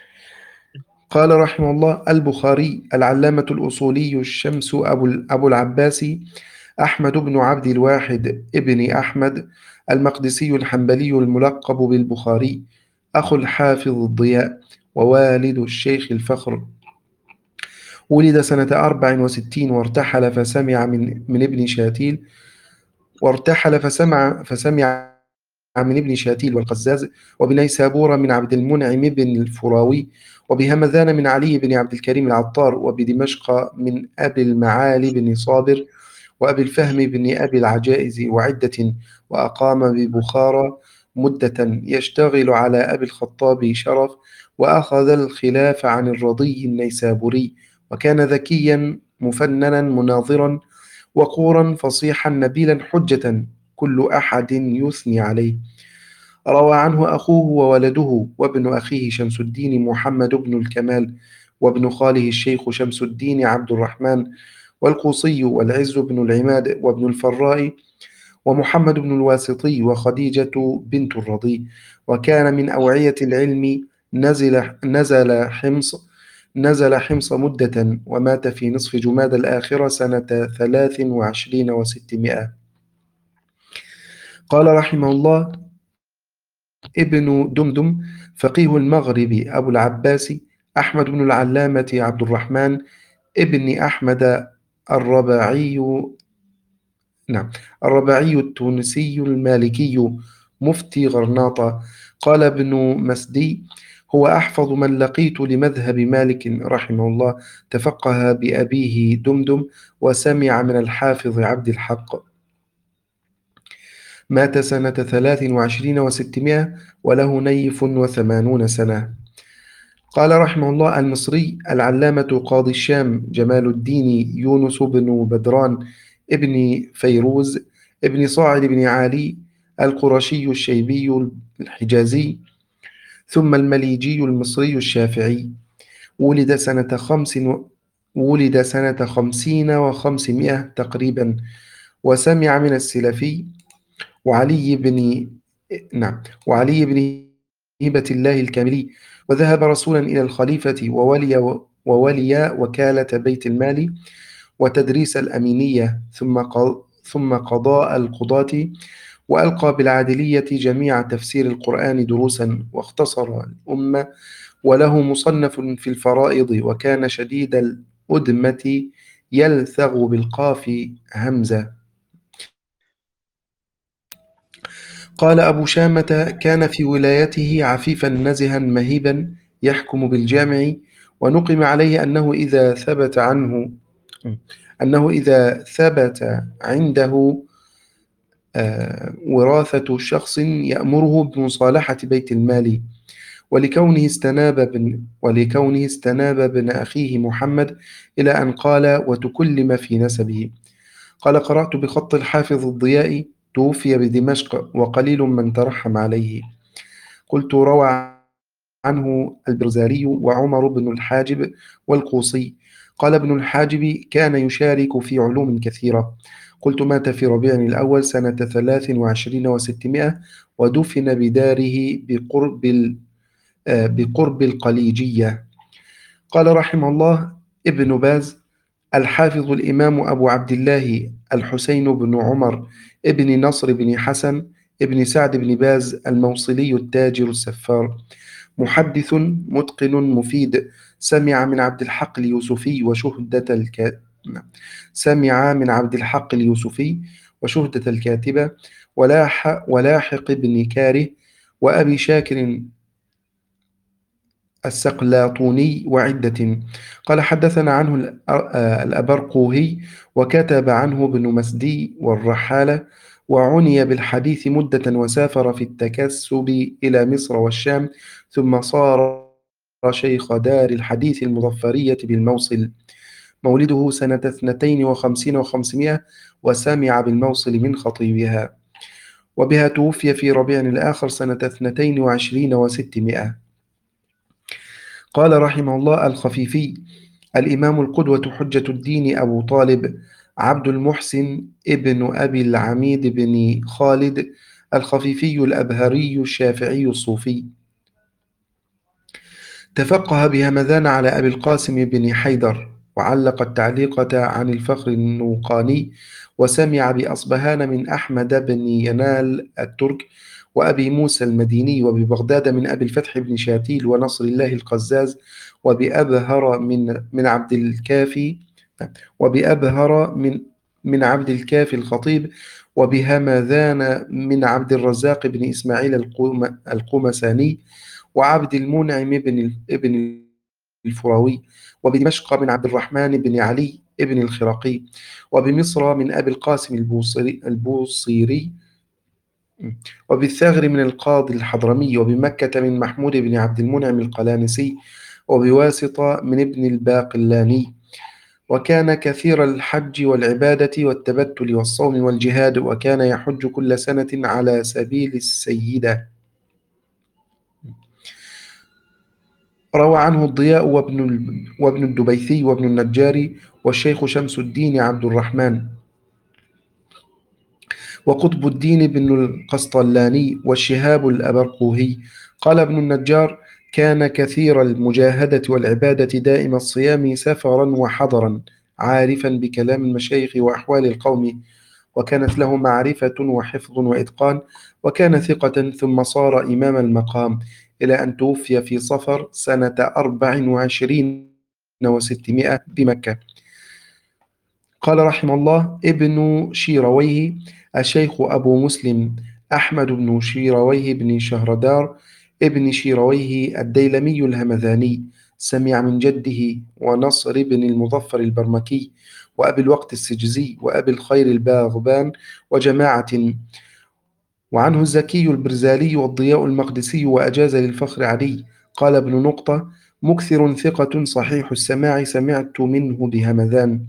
قال رحمه الله البخاري العلامة الأصولي الشمس أبو, أبو العباس أحمد بن عبد الواحد ابن أحمد المقدسي الحنبلي الملقب بالبخاري أخو الحافظ الضياء ووالد الشيخ الفخر ولد سنة أربع وستين وارتحل فسمع من, من ابن شاتيل وارتحل فسمع فسمع من ابن شاتيل والقزاز وبنيسابور من عبد المنعم بن الفراوي وبهمذان من علي بن عبد الكريم العطار وبدمشق من أبي المعالي بن صابر وأبي الفهم بن أبي العجائز وعدة وأقام ببخارى مدة يشتغل على أبي الخطاب شرف وأخذ الخلاف عن الرضي النيسابوري وكان ذكيا مفننا مناظرا وقورا فصيحا نبيلا حجة كل أحد يثني عليه. روى عنه أخوه وولده وابن أخيه شمس الدين محمد بن الكمال وابن خاله الشيخ شمس الدين عبد الرحمن والقوصي والعز بن العماد وابن الفراء ومحمد بن الواسطي وخديجة بنت الرضي وكان من أوعية العلم نزل نزل حمص نزل حمص مدة ومات في نصف جماد الآخرة سنة ثلاث وعشرين وستمائة. قال رحمه الله ابن دمدم فقيه المغرب أبو العباس أحمد بن العلامة عبد الرحمن ابن أحمد الرباعي نعم الرباعي التونسي المالكي مفتي غرناطة. قال ابن مسدي هو أحفظ من لقيت لمذهب مالك رحمه الله تفقه بأبيه دمدم وسمع من الحافظ عبد الحق. مات سنة ثلاث وعشرين وستمائة وله نيف وثمانون سنة. قال رحمه الله المصري العلامة قاضي الشام جمال الدين يونس بن بدران ابن فيروز ابن صاعد بن علي القرشي الشيبي الحجازي ثم المليجي المصري الشافعي ولد سنة خمس و... ولد سنة خمسين وخمسمائة تقريبا وسمع من السلفي وعلي بن نعم وعلي بن هبة الله الكاملي وذهب رسولا إلى الخليفة وولي وولي وكالة بيت المال وتدريس الأمينية ثم ثم قضاء القضاة وألقى بالعادلية جميع تفسير القرآن دروسا واختصر الأمة وله مصنف في الفرائض وكان شديد الأدمة يلثغ بالقاف همزة. قال أبو شامة كان في ولايته عفيفا نزها مهيبا يحكم بالجامع ونقم عليه أنه إذا ثبت عنه أنه إذا ثبت عنده آه وراثة شخص يأمره بمصالحة بيت المال ولكونه استناب بن ولكونه استناب بن أخيه محمد إلى أن قال وتكلم في نسبه. قال قرأت بخط الحافظ الضياء توفي بدمشق وقليل من ترحم عليه. قلت روى عنه البرزاري وعمر بن الحاجب والقوصي. قال ابن الحاجب كان يشارك في علوم كثيرة. قلت مات في ربيع الأول سنة ثلاث وعشرين وستمائة ودفن بداره بقرب ال- آه، بقرب القليجية. قال رحمه الله ابن باز: الحافظ الإمام أبو عبد الله الحسين بن عمر ابن نصر بن حسن ابن سعد بن باز الموصلي التاجر السفار، محدث متقن مفيد، سمع من عبد الحق اليوسفي وشهدة الك... سمع من عبد الحق اليوسفي وشهدة الكاتبة ولاح... ولاحق بن كاره وأبي شاكر السقلاطوني وعدة. قال حدثنا عنه الأ- الأبرقوهي وكتب عنه ابن مسدي والرحالة، وعني بالحديث مدة وسافر في التكسب إلى مصر والشام، ثم صار شيخ دار الحديث المظفرية بالموصل. مولده سنة اثنتين وخمسين وخمسمائة، وسمع بالموصل من خطيبها، وبها توفي في ربيع الآخر سنة اثنتين وعشرين وستمائة. قال رحمه الله الخفيفي: الإمام القدوة حجة الدين أبو طالب عبد المحسن ابن أبي العميد بن خالد الخفيفي الأبهري الشافعي الصوفي، تفقه بهمذان على أبي القاسم بن حيدر، وعلق التعليقة عن الفخر النوقاني، وسمع بأصبهان من أحمد بن ينال الترك وأبي موسى المديني، وببغداد من أبي الفتح بن شاتيل ونصر الله القزاز، وبأبهر من من عبد الكافي وبأبهر من من عبد الكافي الخطيب، وبهمذان من عبد الرزاق بن إسماعيل القوم القومساني، وعبد المنعم بن ابن الفراوي، وبدمشق من عبد الرحمن بن علي ابن الخرقي، وبمصر من أبي القاسم البوصيري, البوصيري وبالثغر من القاضي الحضرمي، وبمكة من محمود بن عبد المنعم القلانسي، وبواسطة من ابن الباقلاني. وكان كثير الحج والعبادة والتبتل والصوم والجهاد، وكان يحج كل سنة على سبيل السيدة. روى عنه الضياء وابن وابن الدبيثي وابن النجاري والشيخ شمس الدين عبد الرحمن وقطب الدين بن القسطلاني والشهاب الأبرقوهي. قال ابن النجار: كان كثير المجاهدة والعبادة دائم الصيام سفرا وحضرا، عارفا بكلام المشايخ وأحوال القوم، وكانت له معرفة وحفظ وإتقان، وكان ثقة، ثم صار إمام المقام إلى أن توفي في صفر سنة أربع وعشرين وستمائة بمكة. قال رحمه الله ابن شيرويه: الشيخ أبو مسلم أحمد بن شيرويه بن شهردار ابن شيرويه الديلمي الهمذاني، سمع من جده ونصر بن المظفر البرمكي وأبي الوقت السجزي وأبي الخير الباغبان وجماعة. وعنه الزكي البرزالي والضياء المقدسي، وأجاز للفخر علي. قال ابن نقطة: مكثر ثقة صحيح السماع، سمعت منه بهمذان.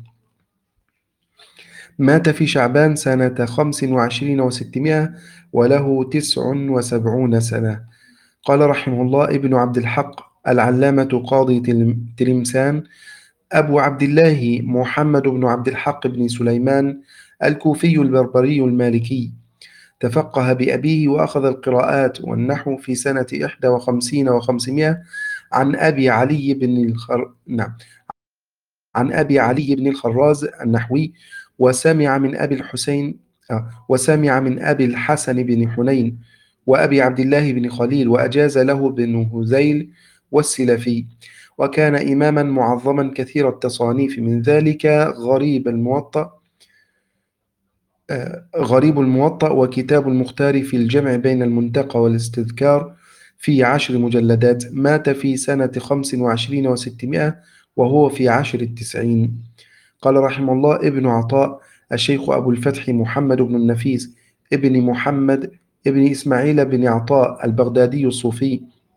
مات في شعبان سنة خمس وعشرين وستمائة، وله تسع وسبعون سنة. قال رحمه الله ابن عبد الحق العلامة قاضي تلمسان أبو عبد الله محمد بن عبد الحق بن سليمان الكوفي البربري المالكي، تفقه بأبيه وأخذ القراءات والنحو في سنة إحدى وخمسين وخمسمائة عن أبي علي بن الخر... نعم عن أبي علي بن الخراز النحوي، وسمع من أبي الحسين آه، وسمع من أبي الحسن بن حنين وأبي عبد الله بن خليل، وأجاز له بن هذيل والسلفي. وكان إماما معظما كثير التصانيف، من ذلك غريب الموطأ آه، غريب الموطأ وكتاب المختار في الجمع بين المنتقى والاستذكار في عشر مجلدات. مات في سنة خمس وعشرين وستمائة وهو في عشر التسعين. قال رحمه الله ابن عطاء: الشيخ أبو الفتح محمد بن النفيس ابن محمد ابن إسماعيل بن عطاء البغدادي الصوفي،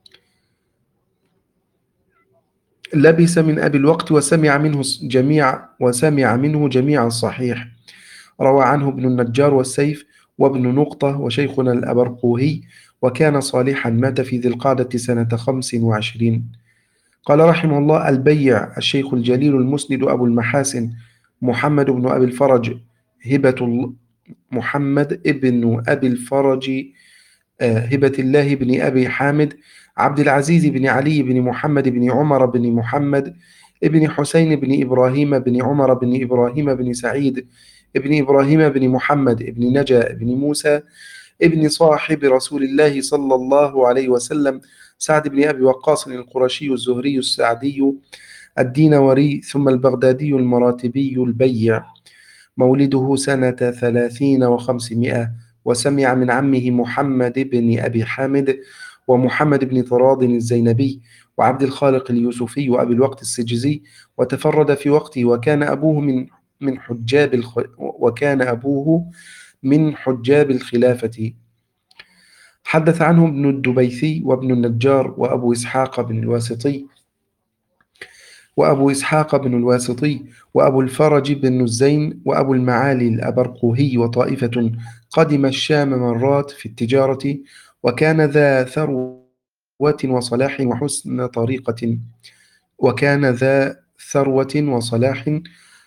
لبس من أبي الوقت وسمع منه جميع وسمع منه جميع الصحيح. روى عنه ابن النجار والسيف وابن نقطة وشيخنا الأبرقوهي، وكان صالحا. مات في ذي القعدة سنة خمس وعشرين. قال رحمه الله البيع: الشيخ الجليل المسند أبو المحاسن محمد بن أبي الفرج هبة محمد ابن أبي الفرج هبة الله بن أبي حامد عبد العزيز بن علي بن محمد بن عمر بن محمد ابن حسين بن إبراهيم بن عمر بن إبراهيم بن سعيد ابن إبراهيم بن محمد ابن نجا بن موسى ابن صاحب رسول الله صلى الله عليه وسلم سعد بن أبي وقاص القرشي الزهري السعدي الدينوري ثم البغدادي المراتبي البيع، مولده سنة ثلاثين وخمسمائة، وسمع من عمه محمد بن أبي حامد ومحمد بن طراد الزينبي وعبد الخالق اليوسفي وأبي الوقت السجزي، وتفرد في وقته، وكان أبوه من من حجاب الخ... وكان أبوه من حجاب الخلافة. حدث عنه ابن الدبيثي وابن النجار وأبو إسحاق بن الواسطي وأبو إسحاق بن الواسطي وأبو الفرج بن الزين وأبو المعالي الأبرقوهي وطائفة قدم الشام مرات في التجارة، وكان ذا ثروة وصلاح وحسن طريقة وكان ذا ثروة وصلاح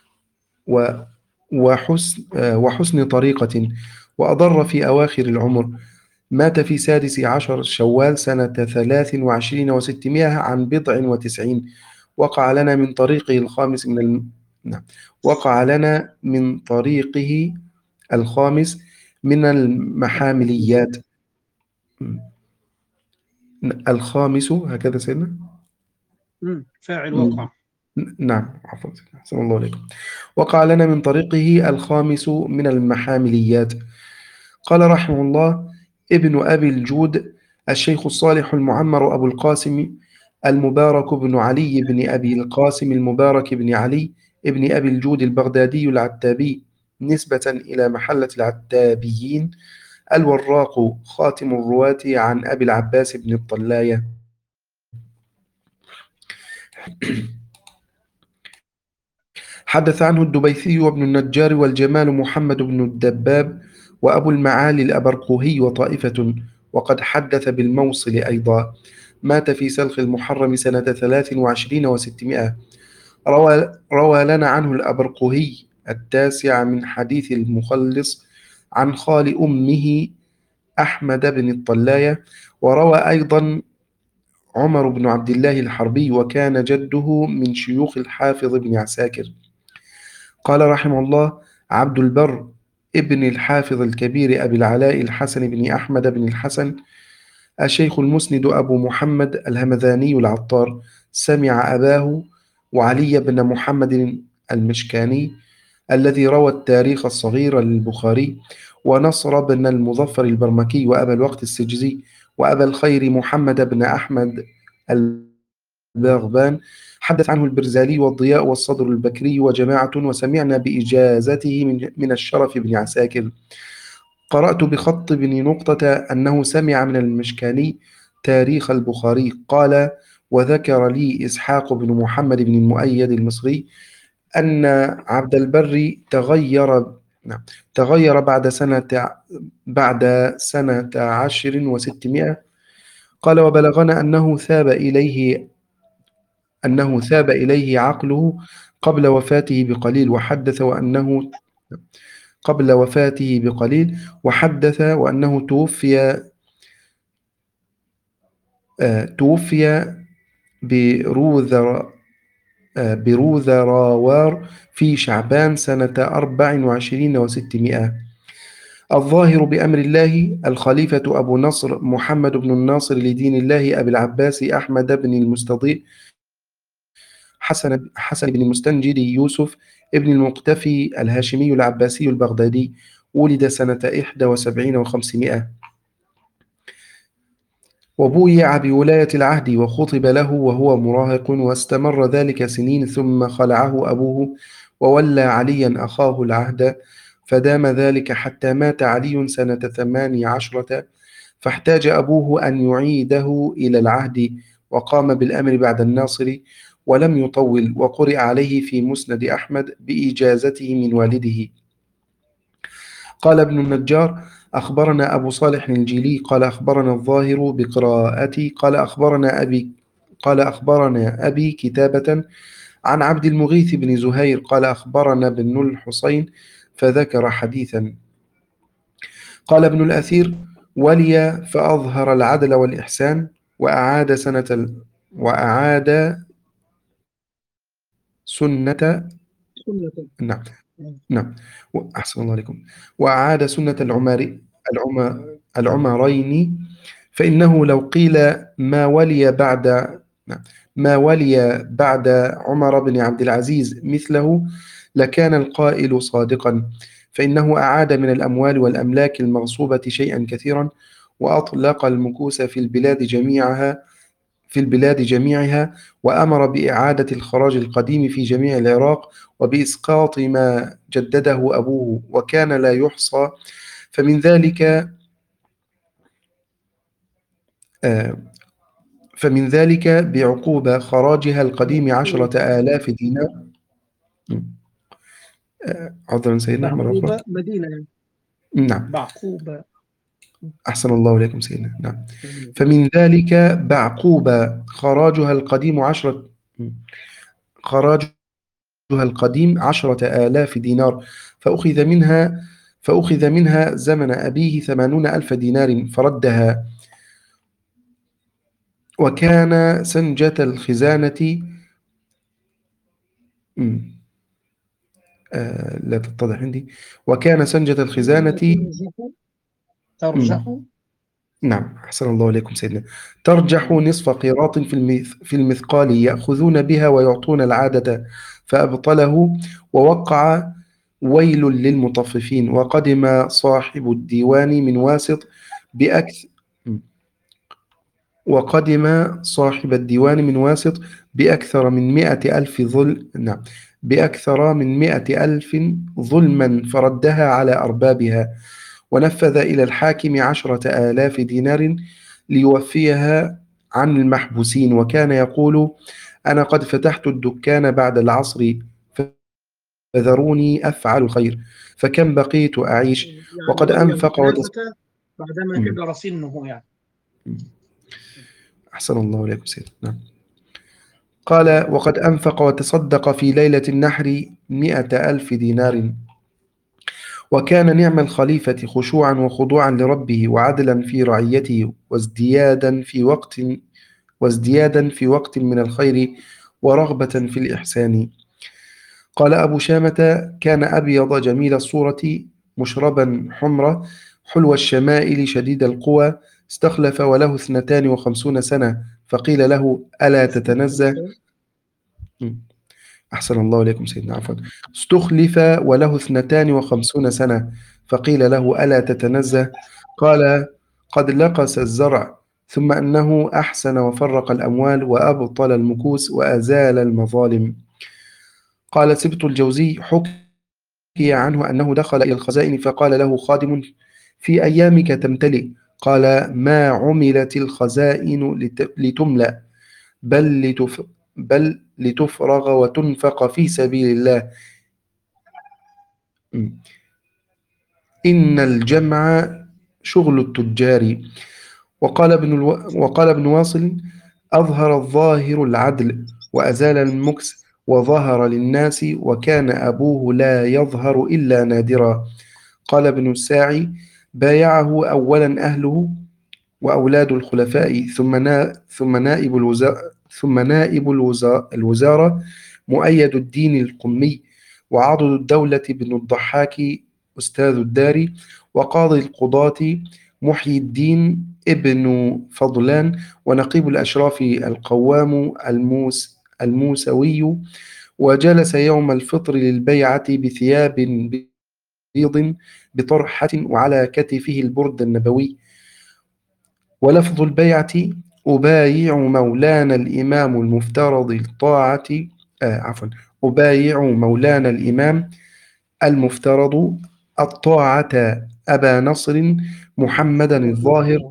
وحسن, وحسن طريقة وأضر في أواخر العمر. مات في سادس عشر شوال سنة ثلاث وعشرين وستمائة عن بضع وتسعين. وقع لنا من طريقه الخامس من الم... نعم. وقع لنا من طريقه الخامس من المحامليات. الخامس هكذا سيدنا؟ فاعل وقع. نعم عفوا، أحسن الله عليكم. وقع لنا من طريقه الخامس من المحامليات. قال رحمه الله: ابن أبي الجود الشيخ الصالح المعمر أبو القاسم المبارك بن علي بن أبي القاسم المبارك بن علي ابن أبي الجود البغدادي العتابي نسبة إلى محلة العتابيين، الوراق خاتم الرواة عن أبي العباس بن الطلاية. حدث عنه الدبيثي وابن النجار والجمال محمد بن الدباب وأبو المعالي الأبرقوهي وطائفة، وقد حدث بالموصل أيضا. مات في سلخ المحرم سنة ثلاث وعشرين وستمائة. روى, روى لنا عنه الأبرقوهي التاسع من حديث المخلص عن خال أمه أحمد بن الطلاية. وروى أيضا عمر بن عبد الله الحربي، وكان جده من شيوخ الحافظ بن عساكر. قال رحمه الله: عبد البر ابن الحافظ الكبير أبي العلاء الحسن بن أحمد بن الحسن الشيخ المسند أبو محمد الهمذاني العطار، سمع أباه وعلي بن محمد المشكاني الذي روى التاريخ الصغير للبخاري، ونصر بن المظفر البرمكي، وأبا الوقت السجزي، وأبا الخير محمد بن أحمد الباغبان. حدث عنه البرزالي والضياء والصدر البكري وجماعة، وسمعنا بإجازته من, من الشرف بن عساكر. قرأت بخط بن نقطة أنه سمع من المشكاني تاريخ البخاري. قال: وذكر لي إسحاق بن محمد بن المؤيد المصري أن عبد البر تغير نعم تغير بعد سنة بعد سنة عشر وستمائة. قال: وبلغنا أنه ثاب إليه أنه ثاب إليه عقله قبل وفاته بقليل، وحدث وأنه قبل وفاته بقليل وحدث وأنه توفي آه توفي بروذر آه بروذراوار في شعبان سنة أربع وعشرين وستمائة. الظاهر بأمر الله الخليفة أبو نصر محمد بن الناصر لدين الله أبي العباس أحمد بن المستضيء حسن حسن بن المستنجد يوسف ابن المقتفي الهاشمي العباسي البغدادي، ولد سنة إحدى وسبعين وخمسمائة، وبويع بولاية العهد، وخطب له وهو مراهق، واستمر ذلك سنين، ثم خلعه أبوه وولى عليا أخاه العهد، فدام ذلك حتى مات علي سنة ثمان عشرة، فاحتاج أبوه أن يعيده إلى العهد، وقام بالأمر بعد الناصر ولم يطول، وقرئ عليه في مسند أحمد بإجازته من والده. قال ابن النجار: أخبرنا أبو صالح الجيلي قال أخبرنا الظاهر بقراءتي قال أخبرنا أبي قال أخبرنا أبي كتابة عن عبد المغيث بن زهير قال أخبرنا بن الحسين فذكر حديثا. قال ابن الأثير: ولي فأظهر العدل والإحسان وأعاد سنة ال... وأعاد سنة سنة. نعم نعم أحسن الله عليكم وأعاد سنة العمر العمر العمرين، فإنه لو قيل ما ولي بعد نعم ما ولي بعد عمر بن عبد العزيز مثله لكان القائل صادقا، فإنه أعاد من الأموال والأملاك المغصوبة شيئا كثيرا، وأطلق المكوس في البلاد جميعها في البلاد جميعها، وأمر بإعادة الخراج القديم في جميع العراق، وبإسقاط ما جدده أبوه وكان لا يحصى. فمن ذلك آه فمن ذلك بعقوبة خراجها القديم عشرة آلاف دينار. آه، عذرا سيدنا مرة أخرى. بعقوبة مدينة يعني. نعم بعقوبة. أحسن الله إليكم سيدنا. نعم فمن ذلك بعقوبة خراجها القديم عشرة خراجها القديم عشرة آلاف دينار، فأخذ منها فأخذ منها زمن أبيه ثمانون ألف دينار فردها، وكان سنجة الخزانة آه لا تتضح عندي وكان سنجة الخزانة ترجح. نعم أحسن الله إليكم سيدنا ترجح نصف قيراط في المث في المثقال يأخذون بها ويعطون العادة، فأبطله ووقع ويل للمطففين. وقدم صاحب الديوان من واسط بأكثر وقدم صاحب الديوان من واسط بأكثر من مئة ألف ظل نعم بأكثر من مئة ألف ظلما فردها على أربابها، ونفذ إلى الحاكم عشرة آلاف دينار ليوفيها عن المحبوسين، وكان يقول: أنا قد فتحت الدكان بعد العصر فذروني أفعل الخير، فكم بقيت أعيش يعني وقد أنفق وتص... بعدما كبر سنه يعني. أحسن الله إليكم سيدنا. نعم. قال: وقد أنفق وتصدق في ليلة النحر مئة ألف دينار، وكان نعم الخليفة خشوعا وخضوعا لربه وعدلا في رعيته وازديادا في وقت وازديادا في وقت من الخير ورغبة في الإحسان. قال أبو شامة: كان أبيض جميل الصورة مشربا حمرة حلو الشمائل شديد القوى، استخلف وله اثنتان وخمسون سنة، فقيل له: ألا تتنزه أحسن الله إليكم سيدنا عفوا استخلف وله اثنتان وخمسون سنة، فقيل له: ألا تتنزه؟ قال: قد لقس الزرع، ثم أنه أحسن وفرق الأموال وأبطل المكوس وأزال المظالم. قال سبط الجوزي: حكي عنه أنه دخل إلى الخزائن فقال له خادم: في أيامك تمتلئ؟ قال: ما عملت الخزائن لتملأ، بل لتف بل لتفرغ وتنفق في سبيل الله، إن الجمع شغل التجار. وقال ابن الو... وقال ابن واصل: أظهر الظاهر العدل وأزال المكس وظهر للناس، وكان أبوه لا يظهر إلا نادرا. قال ابن الساعي: بايعه أولا أهله وأولاد الخلفاء، ثم نا... ثم نائب الوزارة ثم نائب الوزارة مؤيد الدين القمي، وعضد الدولة بن الضحاك أستاذ الدار، وقاضي القضاة محيي الدين ابن فضلان، ونقيب الأشراف القوام الموس الموسوي. وجلس يوم الفطر للبيعة بثياب بيض بطرحة وعلى كتفه البرد النبوي. ولفظ البيعة: أبايع مولانا الإمام المفترض الطاعة آه عفوا أبايع مولانا الإمام المفترض الطاعة أبا نصر محمدا الظاهر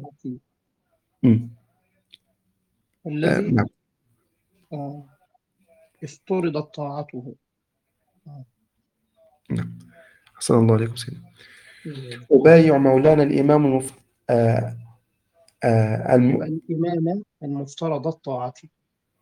الذي نعم آه افترضت طاعته. نعم أحسن الله عليكم سيدنا. أبايع مولانا الإمام المف... آه آه الم... الإمام المفترض الطاعة.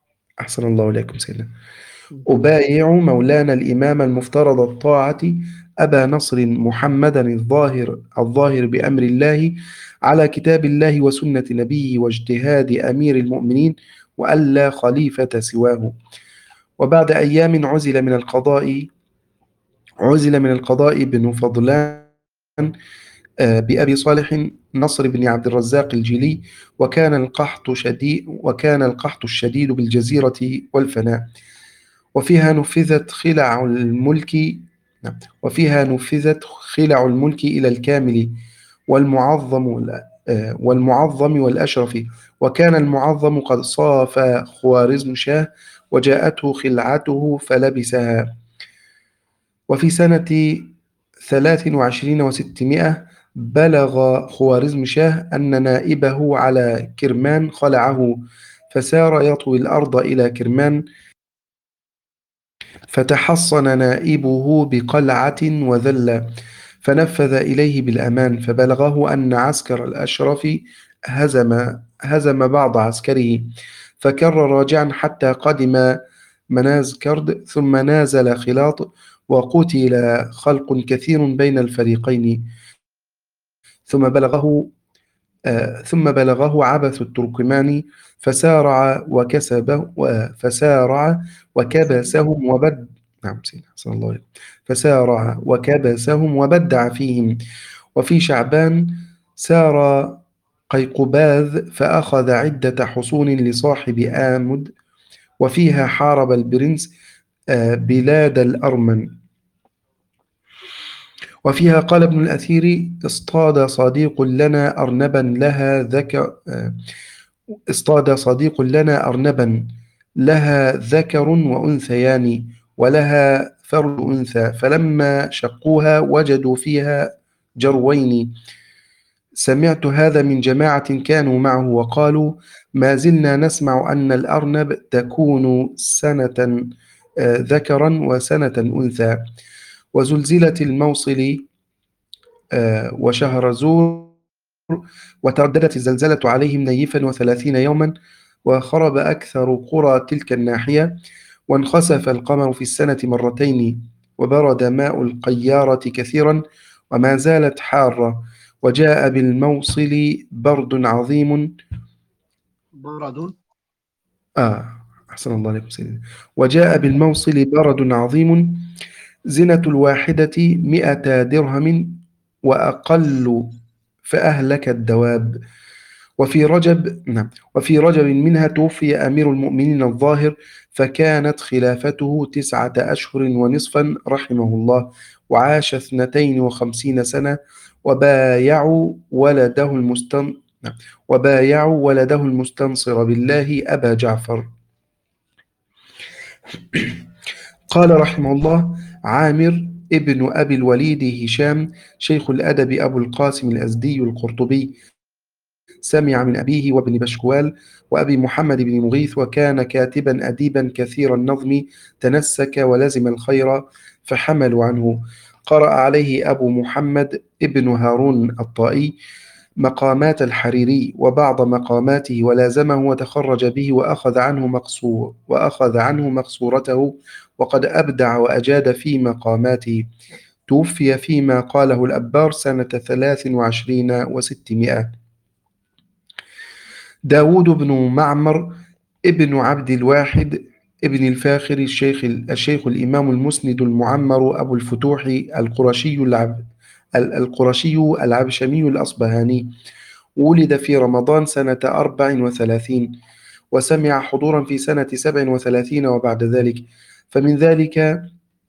أحسن الله عليكم سيدنا. أبايع مولانا الإمام المفترض الطاعة أبا نصر محمدا الظاهر الظاهر بأمر الله على كتاب الله وسنة نبيه واجتهاد أمير المؤمنين وألا خليفة سواه. وبعد أيام عزل من القضاء عزل من القضاء بن فضلان بأبي صالح نصر بن عبد الرزاق الجيلي، وكان القحط شديد وكان القحط الشديد بالجزيرة والفناء، وفيها نفذت خلع الملك وفيها نفذت خلع الملك إلى الكامل والمعظم والمعظم والأشرف، وكان المعظم قد صاف خوارزم شاه وجاءته خلعته فلبسها. وفي سنة ثلاث وعشرين وستمائة بلغ خوارزم شاه أن نائبه على كرمان خلعه، فسار يطوي الأرض إلى كرمان، فتحصن نائبه بقلعة وذل، فنفذ إليه بالأمان، فبلغه أن عسكر الأشرف هزم هزم بعض عسكره، فكر راجعا حتى قدم منازكرد، ثم نازل خلاط، وقتل خلق كثير بين الفريقين. ثم بلغه آه ثم بلغه عبث التركماني، فسارع وكسبه فسارع وكبسهم وبد نعم صلى الله عليه فسارع وكبسهم وبدع فيهم. وفي شعبان سار قيقباذ فأخذ عدة حصون لصاحب آمد، وفيها حارب البرنس آه بلاد الأرمن. وفيها قال ابن الأثير: اصطاد صديق لنا أرنبا لها ذكر اصطاد صديق لنا أرنبا لها ذكر وأنثيان ولها فرد أنثى، فلما شقوها وجدوا فيها جروين. سمعت هذا من جماعة كانوا معه وقالوا: ما زلنا نسمع أن الأرنب تكون سنة ذكرا وسنة أنثى. وزلزلت الموصل وشهر زور، وترددت الزلزلة عليهم نيفا وثلاثين يوما، وخرب أكثر قرى تلك الناحية، وانخسف القمر في السنة مرتين، وبرد ماء القيارة كثيرا، وما زالت حارة. وجاء بالموصل برد عظيم برد آه أحسن الله عليكم سيدنا. وجاء بالموصل برد عظيم زنة الواحدة مئة درهم وأقل، فأهلك الدواب. وفي رجب نعم وفي رجب منها توفي أمير المؤمنين الظاهر، فكانت خلافته تسعة أشهر ونصفا رحمه الله، وعاش اثنتين وخمسين سنة. وبايعوا ولده المستن نعم وبايعوا ولده المستنصر بالله أبا جعفر. قال رحمه الله: عامر ابن أبي الوليد هشام شيخ الأدب أبو القاسم الأزدي القرطبي، سمع من أبيه وابن بشكوال وأبي محمد بن مغيث، وكان كاتبا أديبا كثير النظم، تنسك ولزم الخير فحملوا عنه. قرأ عليه أبو محمد ابن هارون الطائي مقامات الحريري وبعض مقاماته، ولازمه وتخرج به، وأخذ عنه مقصور وأخذ عنه مقصورته، وقد أبدع وأجاد في مقاماته. توفي فيما قاله الأبار سنة ثلاث وعشرين وستمائة. داود بن معمر ابن عبد الواحد ابن الفاخر الشيخ الشيخ الإمام المسند المعمر أبو الفتوح القرشي العب القرشي العبشمي الأصبهاني، ولد في رمضان سنة أربع وثلاثين، وسمع حضورا في سنة سبع وثلاثين وبعد ذلك. فمن ذلك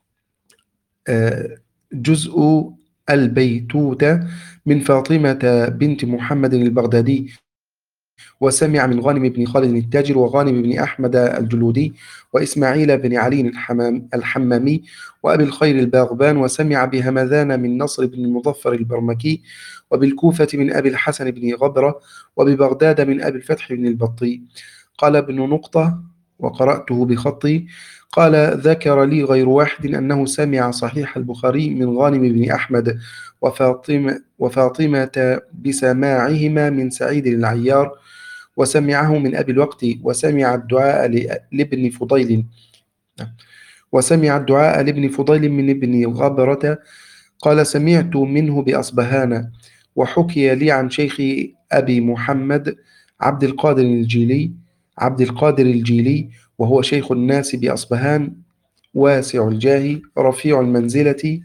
جزء البيتوتة من فاطمة بنت محمد البغدادي، وسمع من غانم بن خالد التاجر، وغانم بن أحمد الجلودي، وإسماعيل بن علي الحمام الحمامي، وأبي الخير الباغبان، وسمع بهمذان من نصر بن المظفر البرمكي، وبالكوفة من أبي الحسن بن غبرة، وببغداد من أبي الفتح بن البطي. قال ابن نقطة وقرأته بخطي، قال: ذكر لي غير واحد أنه سمع صحيح البخاري من غانم بن أحمد وفاطمة, وفاطمة بسماعهما من سعيد العيار، وسمعه من أبي الوقت، وسمع الدعاء لابن فضيل وسمع الدعاء لابن فضيل من ابن غبرة قال سمعت منه بأصبهان، وحكي لي عن شيخ أبي محمد عبد القادر الجيلي عبد القادر الجيلي وهو شيخ الناس بأصبهان، واسع الجاه، رفيع المنزلة،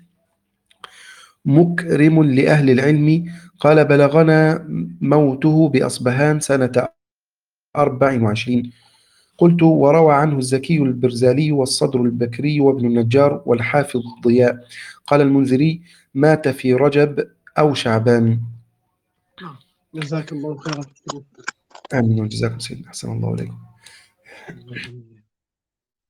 مكرم لأهل العلم. قال بلغنا موته بأصبهان سنة أربع وعشرين. قلت وروى عنه الزكي البرزالي والصدر البكري وابن النجار والحافظ الضياء. قال المنذري مات في رجب أو شعبان. جزاك الله خيرا. آمين وجزاكم سيدنا، أحسن الله إليكم.